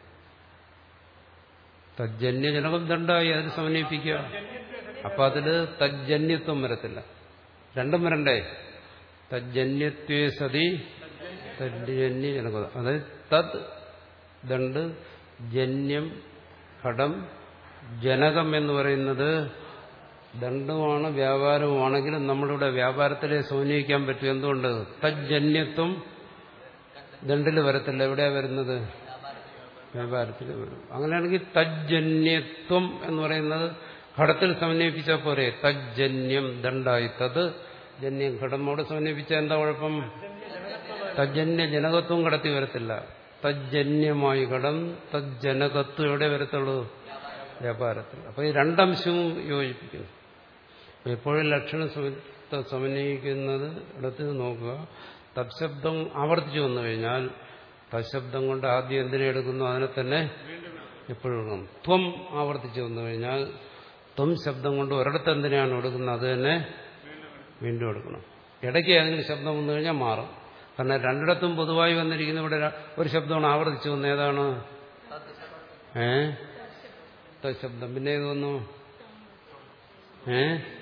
Speaker 1: തജ്ജന്യ ജനകം ദണ്ഡായി അതിന് സമന്വയിപ്പിക്കുക. അപ്പൊ അതില് തജ്ജന്യത്വം വരത്തില്ല. രണ്ടും വരണ്ടേ? തജ്ജന്യത്വേ സതി തജ്ജന്യ ജനകം. അതായത് തദ് ദണ്ട് ജന്യം ഘടം ജനകം എന്ന് പറയുന്നത് ദണ്ഡുമാണ് വ്യാപാരവുമാണെങ്കിലും നമ്മളിവിടെ വ്യാപാരത്തിലെ സമന്വയിക്കാൻ പറ്റും. എന്തുകൊണ്ട്? തജ്ജന്യത്വം ദണ്ഡിൽ വരത്തില്ല. എവിടെയാ വരുന്നത്? വ്യാപാരത്തിൽ വരും. അങ്ങനെയാണെങ്കിൽ തജ്ജന്യത്വം എന്ന് പറയുന്നത് ഘടത്തിൽ സമന്വയിപ്പിച്ചാൽ പോരെ? തജ്ജന്യം ദണ്ഡായി തത് ജന്യം ഘടം അവിടെ സമന്വയിപ്പിച്ചാൽ എന്താ കുഴപ്പം? തജ്ജന്യ ജനകത്വം ഘടത്തിൽ വരത്തില്ല. തജ്ജന്യമായി ഘടം തജ്ജനകത്വം എവിടെ വരത്തുള്ളൂ? വ്യാപാരത്തിൽ. അപ്പൊ ഈ രണ്ടംശവും യോജിപ്പിക്കുന്നു. എപ്പോഴും ലക്ഷണം സമന്വയിക്കുന്നത് ഇടത്ത് നോക്കുക. തത്ശബ്ദം ആവർത്തിച്ചു വന്നു കഴിഞ്ഞാൽ തത്ശബ്ദം കൊണ്ട് ആദ്യം എന്തിനെ എടുക്കുന്നു അതിനെ തന്നെ എപ്പോഴും എടുക്കണം. ത്വം ആവർത്തിച്ചു വന്നു കഴിഞ്ഞാൽ ത്വം ശബ്ദം കൊണ്ട് ഒരിടത്ത് എന്തിനാണ് എടുക്കുന്നത് അത് തന്നെ വീണ്ടും എടുക്കണം. ഇടയ്ക്ക് ഏതെങ്കിലും ശബ്ദം വന്നു കഴിഞ്ഞാൽ മാറും. കാരണം രണ്ടിടത്തും പൊതുവായി വന്നിരിക്കുന്ന ഇവിടെ ഒരു ശബ്ദമാണ് ആവർത്തിച്ചു വന്നത്. ഏതാണ്? ഏ തത്ശബ്ദം. പിന്നെ ഏത് വന്നു? ഏ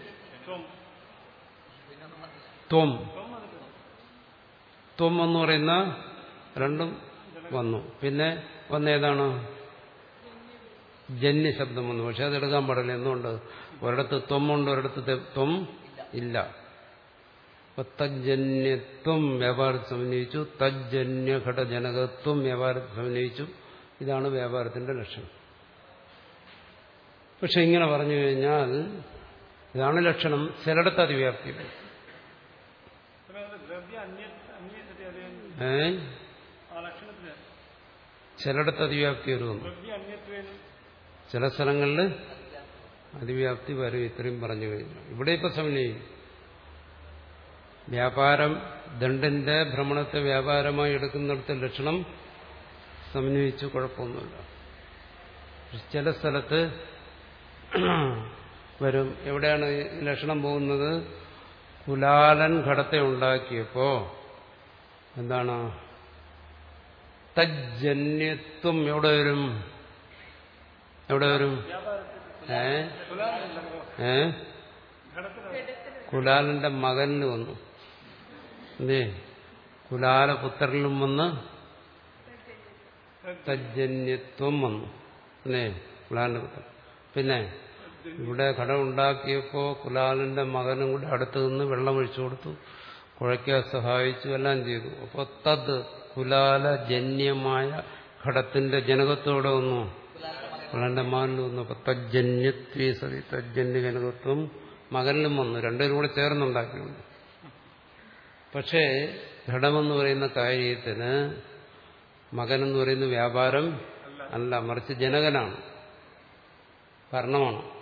Speaker 1: ത്വം. ത്വം എന്ന് പറയുന്ന രണ്ടും വന്നു. പിന്നെ വന്നേതാണ്? ജന്യശബ്ദം വന്നു. പക്ഷെ അത് എടുക്കാൻ പാടില്ല. എന്തുകൊണ്ട്? ഒരിടത്ത് ത്വമുണ്ട്, ഒരിടത്ത് ത്വം ഇല്ല. അപ്പൊ തജ്ജന്യത്വം വ്യാപാരത്തിൽ സമന്വയിച്ചു, തജ്ജന്യ ഘടജനകത്വം വ്യാപാരത്തിൽ സമന്വയിച്ചു. ഇതാണ് വ്യാപാരത്തിന്റെ ലക്ഷണം. പക്ഷെ ഇങ്ങനെ പറഞ്ഞു കഴിഞ്ഞാൽ ഇതാണ് ലക്ഷണം. ചിലയിടത്ത് അതിവ്യാപ്തി. ഏ ചിലയിടത്ത് അതിവ്യാപ്തി വരുന്നു. ചില സ്ഥലങ്ങളിൽ അതിവ്യാപ്തി വരും. ഇത്രയും പറഞ്ഞു കഴിഞ്ഞു. ഇവിടെ ഇപ്പൊ സമന്വയിക്കും. വ്യാപാരം ദണ്ഡിന്റെ ഭ്രമണത്തെ വ്യാപാരമായി എടുക്കുന്നിടത്ത് ലക്ഷണം സമന്വയിച്ചു, കുഴപ്പമൊന്നുമില്ല. ചില സ്ഥലത്ത് വരും. എവിടെയാണ് ഈ ലക്ഷണം പോകുന്നത്? കുലാലൻ ഘടത്തെ ഉണ്ടാക്കിയപ്പോ എന്താണ്? തജ്ജന്യത്വം എവിടെ വരും? എവിടെ വരും? ഏ ഏ കുലാലന്റെ മകനിൽ വന്നു. എന്തേ? കുലാലപുത്രനിലും വന്ന് തജ്ജന്യത്വം വന്നു. അല്ലേ? കുലാലന്റെ പുത്രൻ. പിന്നെ ഇവിടെ ഘടം ഉണ്ടാക്കിയപ്പോ കുലാലന്റെ മകനും കൂടെ അടുത്ത് നിന്ന് വെള്ളം ഒഴിച്ചു കൊടുത്തു, കുഴയ്ക്കാൻ സഹായിച്ചു, എല്ലാം ചെയ്തു. അപ്പൊ തത് കുലാലജന്യമായ ഘടത്തിന്റെ ജനകത്തോടെ വന്നു. കുലാലന്റെ മകനിൽ വന്നു. അപ്പൊ തജ്ജന്യത്വേ സതി തജ്ജന്യ ജനകത്വം മകനിലും വന്നു. രണ്ടുപേരും കൂടെ ചേർന്നുണ്ടാക്കിയുണ്ട്. പക്ഷേ ഘടമെന്ന് പറയുന്ന കാര്യത്തിന് മകനെന്ന് പറയുന്ന വ്യാപാരം അല്ല, മറിച്ച് ജനകനാണ്, കാരണമാണ്.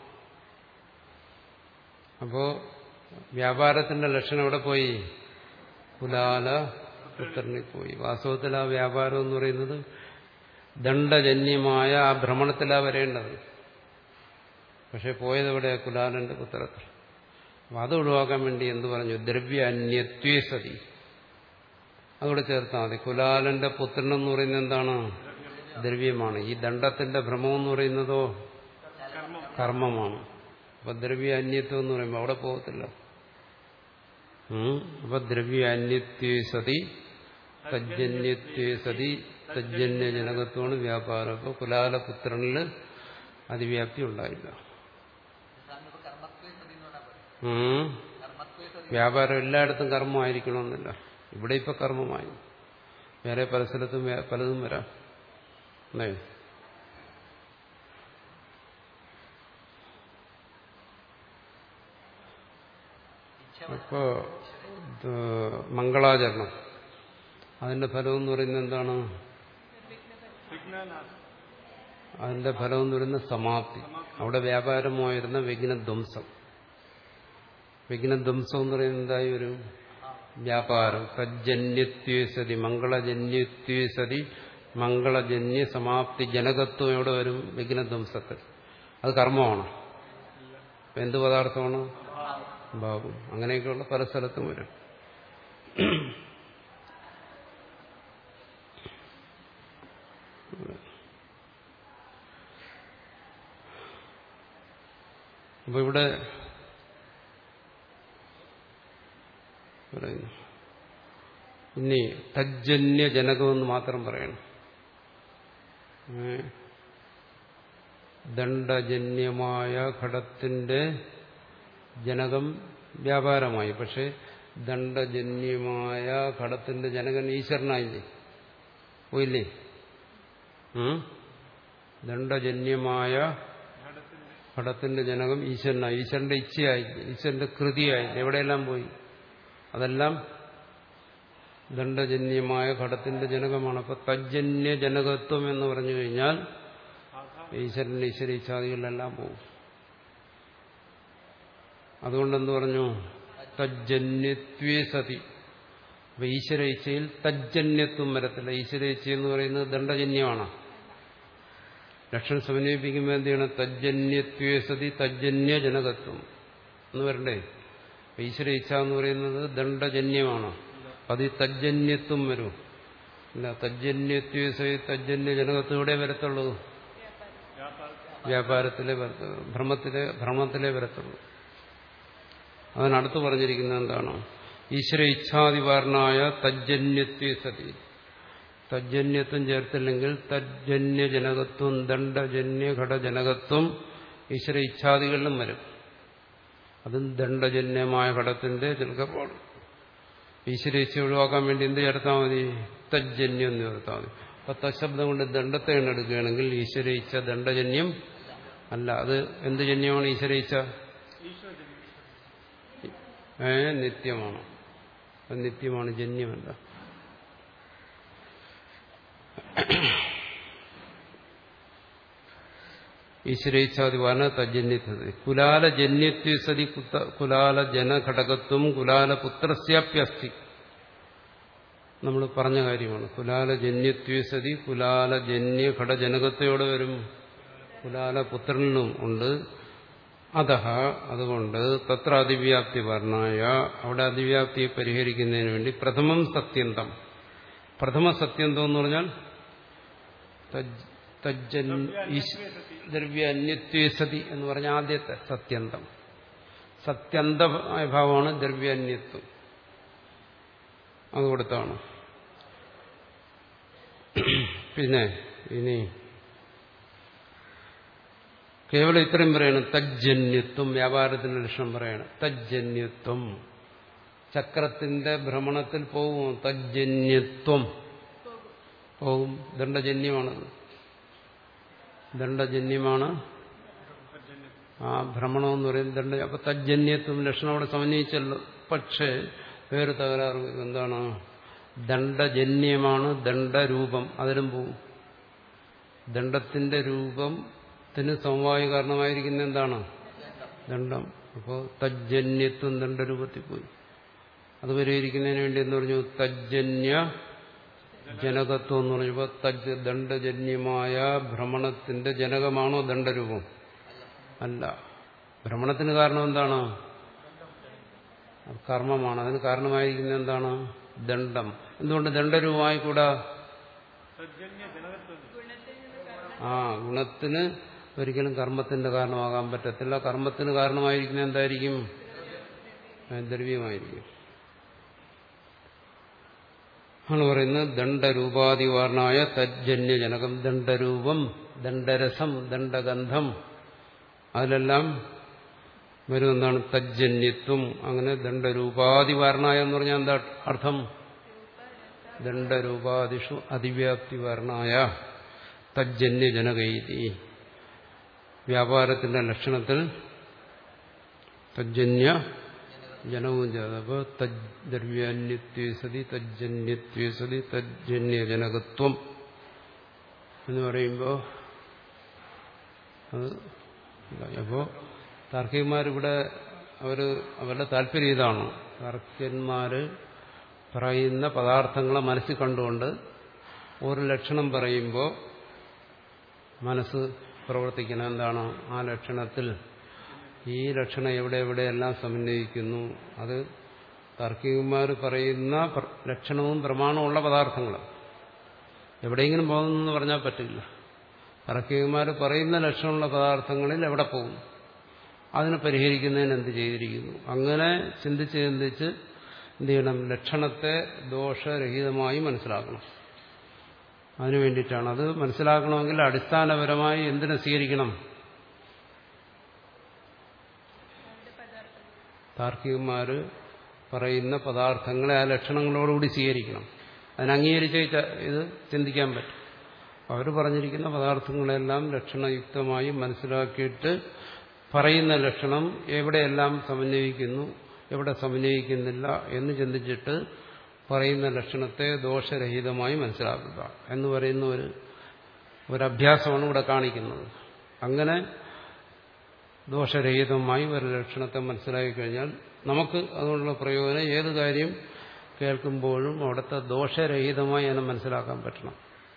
Speaker 1: അപ്പോ വ്യാപാരത്തിന്റെ ലക്ഷണം എവിടെ പോയി? കുലാല പുത്രനിൽ പോയി. വാസ്തവത്തിൽ ആ വ്യാപാരം എന്ന് പറയുന്നത് ദണ്ഡജന്യമായ ആ ഭ്രമണത്തിലാ വരേണ്ടത്. പക്ഷെ പോയതെവിടെ? കുലാലന്റെ പുത്രത്തിൽ. അപ്പൊ അത് ഒഴിവാക്കാൻ വേണ്ടി എന്ത് പറഞ്ഞു? ദ്രവ്യ അന്യത്വേ സതി. അതോടെ ചേർത്താൽ മതി. കുലാലന്റെ പുത്രൻ എന്ന് പറയുന്നത് എന്താണ്? ദ്രവ്യമാണ്. ഈ ദണ്ഡത്തിന്റെ ഭ്രമം എന്ന് പറയുന്നതോ കർമ്മമാണ്. അപ്പൊ ദ്രവ്യ അന്യത്വം എന്ന് പറയുമ്പോൾ അവിടെ പോകത്തില്ല. അപ്പൊ ദ്രവ്യ അന്യത്വേ സതി തജ്ജന്യത്വേ സതി തജ്ജന്യ ജനകത്വമാണ് വ്യാപാരം. അപ്പൊ കുലാലപുത്രനില് അതിവ്യാപ്തി ഉണ്ടായില്ല. വ്യാപാരം എല്ലായിടത്തും കർമ്മമായിരിക്കണമെന്നില്ല. ഇവിടെ ഇപ്പൊ കർമ്മമായി, വേറെ പല സ്ഥലത്തും പലതും വരാം. അല്ലേ? അപ്പോ മംഗളാചരണം അതിന്റെ ഫലം എന്ന് പറയുന്നത് എന്താണ്? അതിന്റെ ഫലം എന്ന് പറയുന്നത് സമാപ്തി. അവിടെ വ്യാപാരമായിരുന്ന വിഘ്നധ്വംസം. വിഘ്നധ്വംസം എന്ന് പറയുന്നത് എന്തായി വരും? വ്യാപാരം. തജ്ജന്യത്വേ സതി മംഗളജന്യത്വേ സതി മംഗളജന്യ സമാപ്തി ജനകത്വം എവിടെ വരും? വിഘ്നധ്വംസത്തിൽ. അത് കർമ്മമാണ്. എന്ത് പദാർത്ഥമാണ്? ഭാവം. അങ്ങനെയൊക്കെയുള്ള പല സ്ഥലത്തും വരും. അപ്പൊ ഇവിടെ പറയുന്നു ഇനി തജ്ജന്യ ജനകമെന്ന് മാത്രം പറയണം. ദണ്ഡജന്യമായ ഘടത്തിന്റെ ജനകം വ്യാപാരമായി. പക്ഷെ ദണ്ഡജന്യമായ ഘടത്തിന്റെ ജനകൻ ഈശ്വരനായില്ലേ? പോയില്ലേ? ദണ്ഡജന്യമായ ഘടത്തിന്റെ ജനകം ഈശ്വരനായി. ഈശ്വരന്റെ ഇച്ഛയായി, ഈശ്വരന്റെ കൃതിയായി. എവിടെയെല്ലാം പോയി? അതെല്ലാം ദണ്ഡജന്യമായ ഘടത്തിന്റെ ജനകമാണ്. അപ്പൊ തജ്ജന്യ ജനകത്വം എന്ന് പറഞ്ഞു കഴിഞ്ഞാൽ ഈശ്വരന്റെ ഈശ്വര ഇച്ഛാദികളിലെല്ലാം പോകും. അതുകൊണ്ടെന്ന് പറഞ്ഞു? തജ്ജന്യത്വേ സതി. അപ്പൊ ഈശ്വര ഇച്ഛയിൽ തജ്ജന്യത്വം വരത്തില്ല. ഈശ്വര ഇച്ഛ എന്ന് പറയുന്നത് ദണ്ഡജന്യമാണ്. ലക്ഷണം സമന്വയിപ്പിക്കുമ്പോൾ എന്ത് ചെയ്യണം? തജ്ജന്യത്വേ സതി തജ്ജന്യ ജനകത്വം എന്ന് വരണ്ടേ? ഈശ്വര ഇച്ഛ എന്ന് പറയുന്നത് ദണ്ഡജന്യമാണ്. അത് ഈ തജ്ജന്യത്വം വരും. ഇല്ല, തജ്ജന്യത്വേ സതി തജ്ജന്യ ജനകത്വം ഇവിടെ വരത്തുള്ളൂ. വ്യാപാരത്തിലെ ഭ്രമത്തിലെ ഭ്രമത്തിലെ വരത്തുള്ളൂ. അതിനടുത്ത് പറഞ്ഞിരിക്കുന്നത് എന്താണ്? ഈശ്വര ഇച്ഛാദിവാരനായ തജ്ജന്യത്വേ സതി. തജ്ജന്യത്വം ചേർത്തില്ലെങ്കിൽ തജ്ജന്യ ജനകത്വം ദണ്ഡജന്യ ഘടജനകത്വം ഈശ്വര ഇച്ഛാദികളിലും വരും. അതും ദണ്ഡജന്യമായ ഘടത്തിന്റെ ചിലക്കപ്പാട്. ഈശ്വര ഇച്ഛ ഒഴിവാക്കാൻ വേണ്ടി എന്ത് ചേർത്താൽ മതി? തജ്ജന്യം എന്ന് ചേർത്താൽ മതി. അപ്പൊ തശബ്ദം കൊണ്ട് ദണ്ഡത്തെ എടുക്കുകയാണെങ്കിൽ ഈശ്വര ഇച്ഛ ദണ്ഡജന്യം അല്ല. അത് എന്ത് ജന്യമാണ്? ഈശ്വര ഇച്ഛ ഏ നിത്യമാണ്. അത് നിത്യമാണ്, ജന്യമല്ല. ഈശ്വരേച്ഛാദിവാന തജ്ജന്യത്വ കുലാലജന്യത്വ സതി കുലാലജനഘടകത്വം കുലാലപുത്രസ്യാപ്യസ്തി. നമ്മൾ പറഞ്ഞ കാര്യമാണ്. കുലാലജന്യത്വ സതി കുലാലജന്യ ഘടജനകത്വയോടെ വരും. കുലാലപുത്രനും ഉണ്ട്. അതഹ അതുകൊണ്ട് തത്ര അതിവ്യാപ്തി വർണ്ണായ അവിടെ അതിവ്യാപ്തിയെ പരിഹരിക്കുന്നതിന് വേണ്ടി പ്രഥമം സത്യന്തം. പ്രഥമ സത്യന്തം എന്ന് പറഞ്ഞാൽ ദ്രവ്യാന്യത്വേ സതി എന്ന് പറഞ്ഞ ആദ്യത്തെ സത്യന്തം. സത്യന്തമായ ഭാവമാണ് ദ്രവ്യാന്യത്വം. അത് കൊടുത്താണ്. പിന്നെ ഇനി കേവലം ഇത്രയും പറയണം. തജ്ജന്യത്വം വ്യാപാരത്തിന്റെ ലക്ഷണം പറയണം. തജ്ജന്യത്വം ചക്രത്തിന്റെ ഭ്രമണത്തിൽ പോകും. തജ്ജന്യത്വം പോകും. ദണ്ഡജന്യമാണത്. ദണ്ഡജന്യമാണ് ആ ഭ്രമണം എന്ന് പറയുന്നത്. ദണ്ഡ അപ്പൊ തജ്ജന്യത്വം ലക്ഷണം അവിടെ സമന്വയിച്ചല്ലോ. പക്ഷേ വേറെ തകരാറ് എന്താണ്? ദണ്ഡജന്യമാണ് ദണ്ഡരൂപം. അതിലും പോവും. ദണ്ഡത്തിന്റെ രൂപത്തിന് സമവായ കാരണമായിരിക്കുന്ന എന്താണ്? ദണ്ഡം. അപ്പോൾ തജ്ജന്യത്വം ദണ്ഡരൂപത്തിൽ പോയി. അത് പരിഹരിക്കുന്നതിന് വേണ്ടി എന്ന് പറഞ്ഞു? തജ്ജന്യ ജനകത്വം എന്ന് പറഞ്ഞപ്പോൾ തജ് ദണ്ഡജന്യമായ ഭ്രമണത്തിന്റെ ജനകമാണോ ദണ്ഡരൂപം? അല്ല. ഭ്രമണത്തിന് കാരണം എന്താണ്? കർമ്മമാണ്. അതിന് കാരണമായിരിക്കുന്നത് എന്താണ്? ദണ്ഡം. എന്തുകൊണ്ട് ദണ്ഡരൂപമായിക്കൂടാ? ആ ഗുണത്തിന് ഒരിക്കലും കർമ്മത്തിന്റെ കാരണമാകാൻ പറ്റത്തില്ല. കർമ്മത്തിന് കാരണമായിരിക്കുന്നത് എന്തായിരിക്കും? ദ്രവ്യമായിരിക്കും. ആണ് പറയുന്നത് ദണ്ഡരൂപാദിവാർണായ തജ്ജന്യജനകം. ദണ്ഡരൂപം, ദണ്ഡരസം, ദണ്ഡഗന്ധം അതിലെല്ലാം വരും എന്താണ്? തജ്ജന്യത്വം. അങ്ങനെ ദണ്ഡരൂപാദിവാർണായ എന്ന് പറഞ്ഞാൽ എന്താ അർത്ഥം? ദണ്ഡരൂപാദിഷു അതിവ്യാപ്തിവാർണായ തജ്ജന്യജനകൈതി. വ്യാപാരത്തിന്റെ ലക്ഷണത്തിൽ തജ്ജന്യ ജനവും ജാത. അപ്പോൾ തദ്ദ്രവ്യാന്യത്വേ സതി തജ്ജന്യത്വേ സതി തജ്ജന്യജനകത്വം എന്ന് പറയുമ്പോൾ അത് അപ്പോൾ താർക്കികന്മാരിവിടെ അവർ അവരുടെ താല്പര്യം ഇതാണ്. താർക്കികന്മാർ പറയുന്ന പദാർത്ഥങ്ങളെ മനസ്സിൽ കണ്ടുകൊണ്ട് ഒരു ലക്ഷണം പറയുമ്പോൾ മനസ്സ് പ്രവർത്തിക്കണം. എന്താണ് ആ ലക്ഷണത്തിൽ ഈ ലക്ഷണം എവിടെ എവിടെയെല്ലാം സമന്വയിക്കുന്നു. അത് താർക്കികന്മാർ പറയുന്ന ലക്ഷണവും പ്രമാണമുള്ള പദാർത്ഥങ്ങൾ എവിടെയെങ്കിലും പോകുന്നെന്ന് പറഞ്ഞാൽ പറ്റില്ല. താർക്കികന്മാർ പറയുന്ന ലക്ഷണമുള്ള പദാർത്ഥങ്ങളിൽ എവിടെ പോകും, അതിനെ പരിഹരിക്കുന്നതിന് എന്ത് ചെയ്തിരിക്കുന്നു. അങ്ങനെ ചിന്തിച്ച് ചിന്തിച്ച് എന്ത് ചെയ്യണം, ലക്ഷണത്തെ ദോഷരഹിതമായി മനസ്സിലാക്കണം. അതിനു വേണ്ടിയിട്ടാണ്. അത് മനസ്സിലാക്കണമെങ്കിൽ അടിസ്ഥാനപരമായി എന്തിനെ സ്വീകരിക്കണം? താർക്കികന്മാർ പറയുന്ന പദാർത്ഥങ്ങളെ ആ ലക്ഷണങ്ങളോടുകൂടി സ്വീകരിക്കണം. അതിനെ അംഗീകരിച്ച് ഇത് ചിന്തിക്കാൻ പറ്റും. അവർ പറഞ്ഞിരിക്കുന്ന പദാർത്ഥങ്ങളെല്ലാം ലക്ഷണയുക്തമായി മനസ്സിലാക്കിയിട്ട് പറയുന്ന ലക്ഷണം എവിടെയെല്ലാം സമന്വയിക്കുന്നു, എവിടെ സമന്വയിക്കുന്നില്ല എന്ന് ചിന്തിച്ചിട്ട് പറയുന്ന ലക്ഷണത്തെ ദോഷരഹിതമായി മനസ്സിലാക്കുക എന്ന് പറയുന്ന ഒരു ഒരഭ്യാസമാണ് ഇവിടെ കാണിക്കുന്നത്. അങ്ങനെ ദോഷരഹിതമായി ഒരു ലക്ഷണത്തെ മനസ്സിലാക്കി കഴിഞ്ഞാൽ നമുക്ക് അതുകൊണ്ടുള്ള പ്രയോജനം ഏത് കാര്യം കേൾക്കുമ്പോഴും അവിടുത്തെ ദോഷരഹിതമായി അതിനെ മനസ്സിലാക്കാൻ പറ്റണം.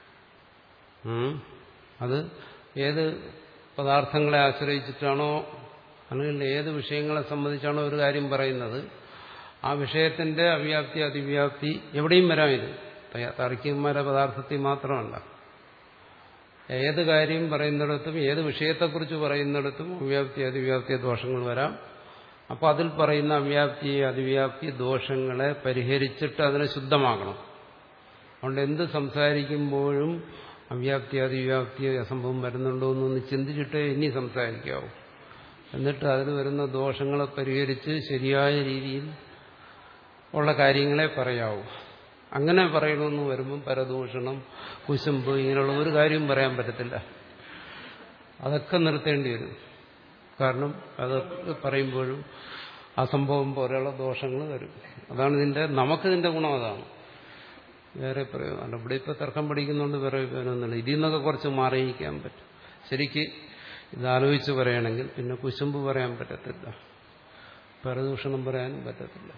Speaker 1: അത് ഏത് പദാർത്ഥങ്ങളെ ആശ്രയിച്ചിട്ടാണോ അല്ലെങ്കിൽ ഏത് വിഷയങ്ങളെ സംബന്ധിച്ചാണോ ഒരു കാര്യം പറയുന്നത്, ആ വിഷയത്തിന്റെ അവ്യാപ്തി അതിവ്യാപ്തി എവിടെയും വരാം. ഇത് താർക്കികന്മാരുടെ പദാർത്ഥത്തിൽ മാത്രമല്ല, ഏത് കാര്യം പറയുന്നിടത്തും ഏത് വിഷയത്തെക്കുറിച്ച് പറയുന്നിടത്തും അവ്യാപ്തി അതിവ്യാപ്തി ദോഷങ്ങൾ വരാം. അപ്പോൾ അതിൽ പറയുന്ന അവ്യാപ്തി അതിവ്യാപ്തി ദോഷങ്ങളെ പരിഹരിച്ചിട്ട് അതിനെ ശുദ്ധമാക്കണം. അതുകൊണ്ട് എന്ത് സംസാരിക്കുമ്പോഴും അവ്യാപ്തി അതിവ്യാപ്തി അസംഭവം വരുന്നുണ്ടോ എന്നൊന്ന് ചിന്തിച്ചിട്ടേ ഇനി സംസാരിക്കാവൂ. എന്നിട്ട് അതിൽ വരുന്ന ദോഷങ്ങളെ പരിഹരിച്ച് ശരിയായ രീതിയിൽ ഉള്ള കാര്യങ്ങളെ പറയാവൂ. അങ്ങനെ പറയണമെന്ന് വരുമ്പം പരദൂഷണം, കുശുമ്പ്, ഇങ്ങനെയുള്ള ഒരു കാര്യവും പറയാൻ പറ്റത്തില്ല. അതൊക്കെ നിർത്തേണ്ടി വരും. കാരണം അത് പറയുമ്പോഴും അസംഭവം പോലെയുള്ള ദോഷങ്ങൾ വരും. അതാണ് ഇതിന്റെ നമുക്കിതിന്റെ ഗുണം. അതാണ് വേറെ പ്രയോജനം. ഇവിടെ ഇപ്പം തർക്കം പഠിക്കുന്നതുകൊണ്ട് വേറെ പ്രയോജനമൊന്നുമില്ല. ഇതിൽ നിന്നൊക്കെ കുറച്ച് മാറിയിരിക്കാൻ പറ്റും. ശരിക്ക് ഇതാലോചിച്ച് പറയുകയാണെങ്കിൽ പിന്നെ കുശുമ്പ് പറയാൻ പറ്റത്തില്ല, പരദൂഷണം പറയാനും പറ്റത്തില്ല.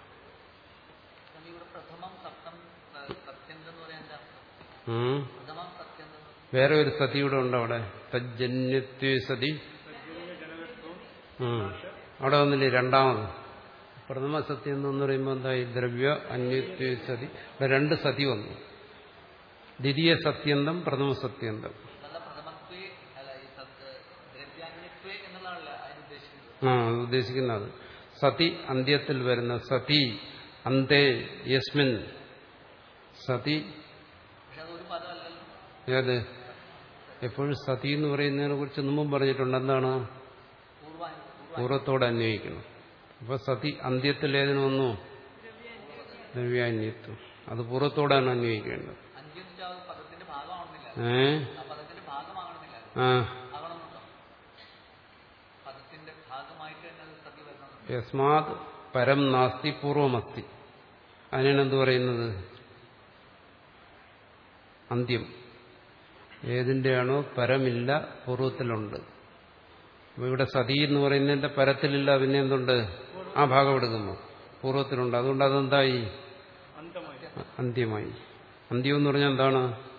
Speaker 1: വേറെ ഒരു സതിയുടെ ഉണ്ട് അവിടെ, തജ്ജന്യത്വേ സതി. അവിടെ വന്നില്ലേ രണ്ടാമത് പ്രഥമ സത്യം എന്ന് പറയുമ്പോൾ എന്തായി? ദ്രവ്യ അന്യത്വേ സതി. ഇവിടെ രണ്ട് സതി വന്നു. ദ്വിതീയ സത്യന്തം, പ്രഥമ സത്യന്തം. ആ ഉദ്ദേശിക്കുന്നത് സതി അന്ത്യത്തിൽ വരുന്ന സതി അന്തേ യസ്മിൻ സതി. ഏത് എപ്പോഴും സതി എന്ന് പറയുന്നതിനെ കുറിച്ച് മുമ്പും പറഞ്ഞിട്ടുണ്ട്. എന്താണ്? പൂർവ്വത്തോടെ അന്വയിക്കണം. അപ്പൊ സതി അന്ത്യത്തിൽ ഏതിനു വന്നു? ദ്രവ്യാന്യത്വം. അത് പൂർവ്വത്തോടാണ് അന്വയിക്കേണ്ടത്. ഏ ആ യസ്മാത് പരം നാസ്തി പൂർവമസ്തി. അതിനാണ് എന്ത് പറയുന്നത്? അന്ത്യം. ഏതിന്റെയാണോ പരമില്ല പൂർവ്വത്തിലുണ്ട്. അപ്പൊ ഇവിടെ സതി എന്ന് പറയുന്നതിന്റെ പരത്തിലില്ല, പിന്നെ എന്തുണ്ട്? ആ ഭാഗം എടുക്കുന്നു പൂർവ്വത്തിലുണ്ട്. അതുകൊണ്ട് അതെന്തായി? അന്ത്യമായി. അന്ത്യം എന്ന് പറഞ്ഞാൽ എന്താണ്?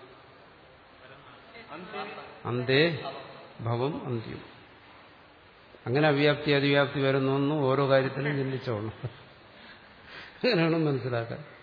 Speaker 1: അന്തേ ഭവം അന്ത്യം. അങ്ങനെ അവ്യാപ്തി അതിവ്യാപ്തി വരുന്നു ഓരോ കാര്യത്തിലും ചിന്തിച്ചോളൂ. അങ്ങനെയാണ് മനസ്സിലാക്കാൻ.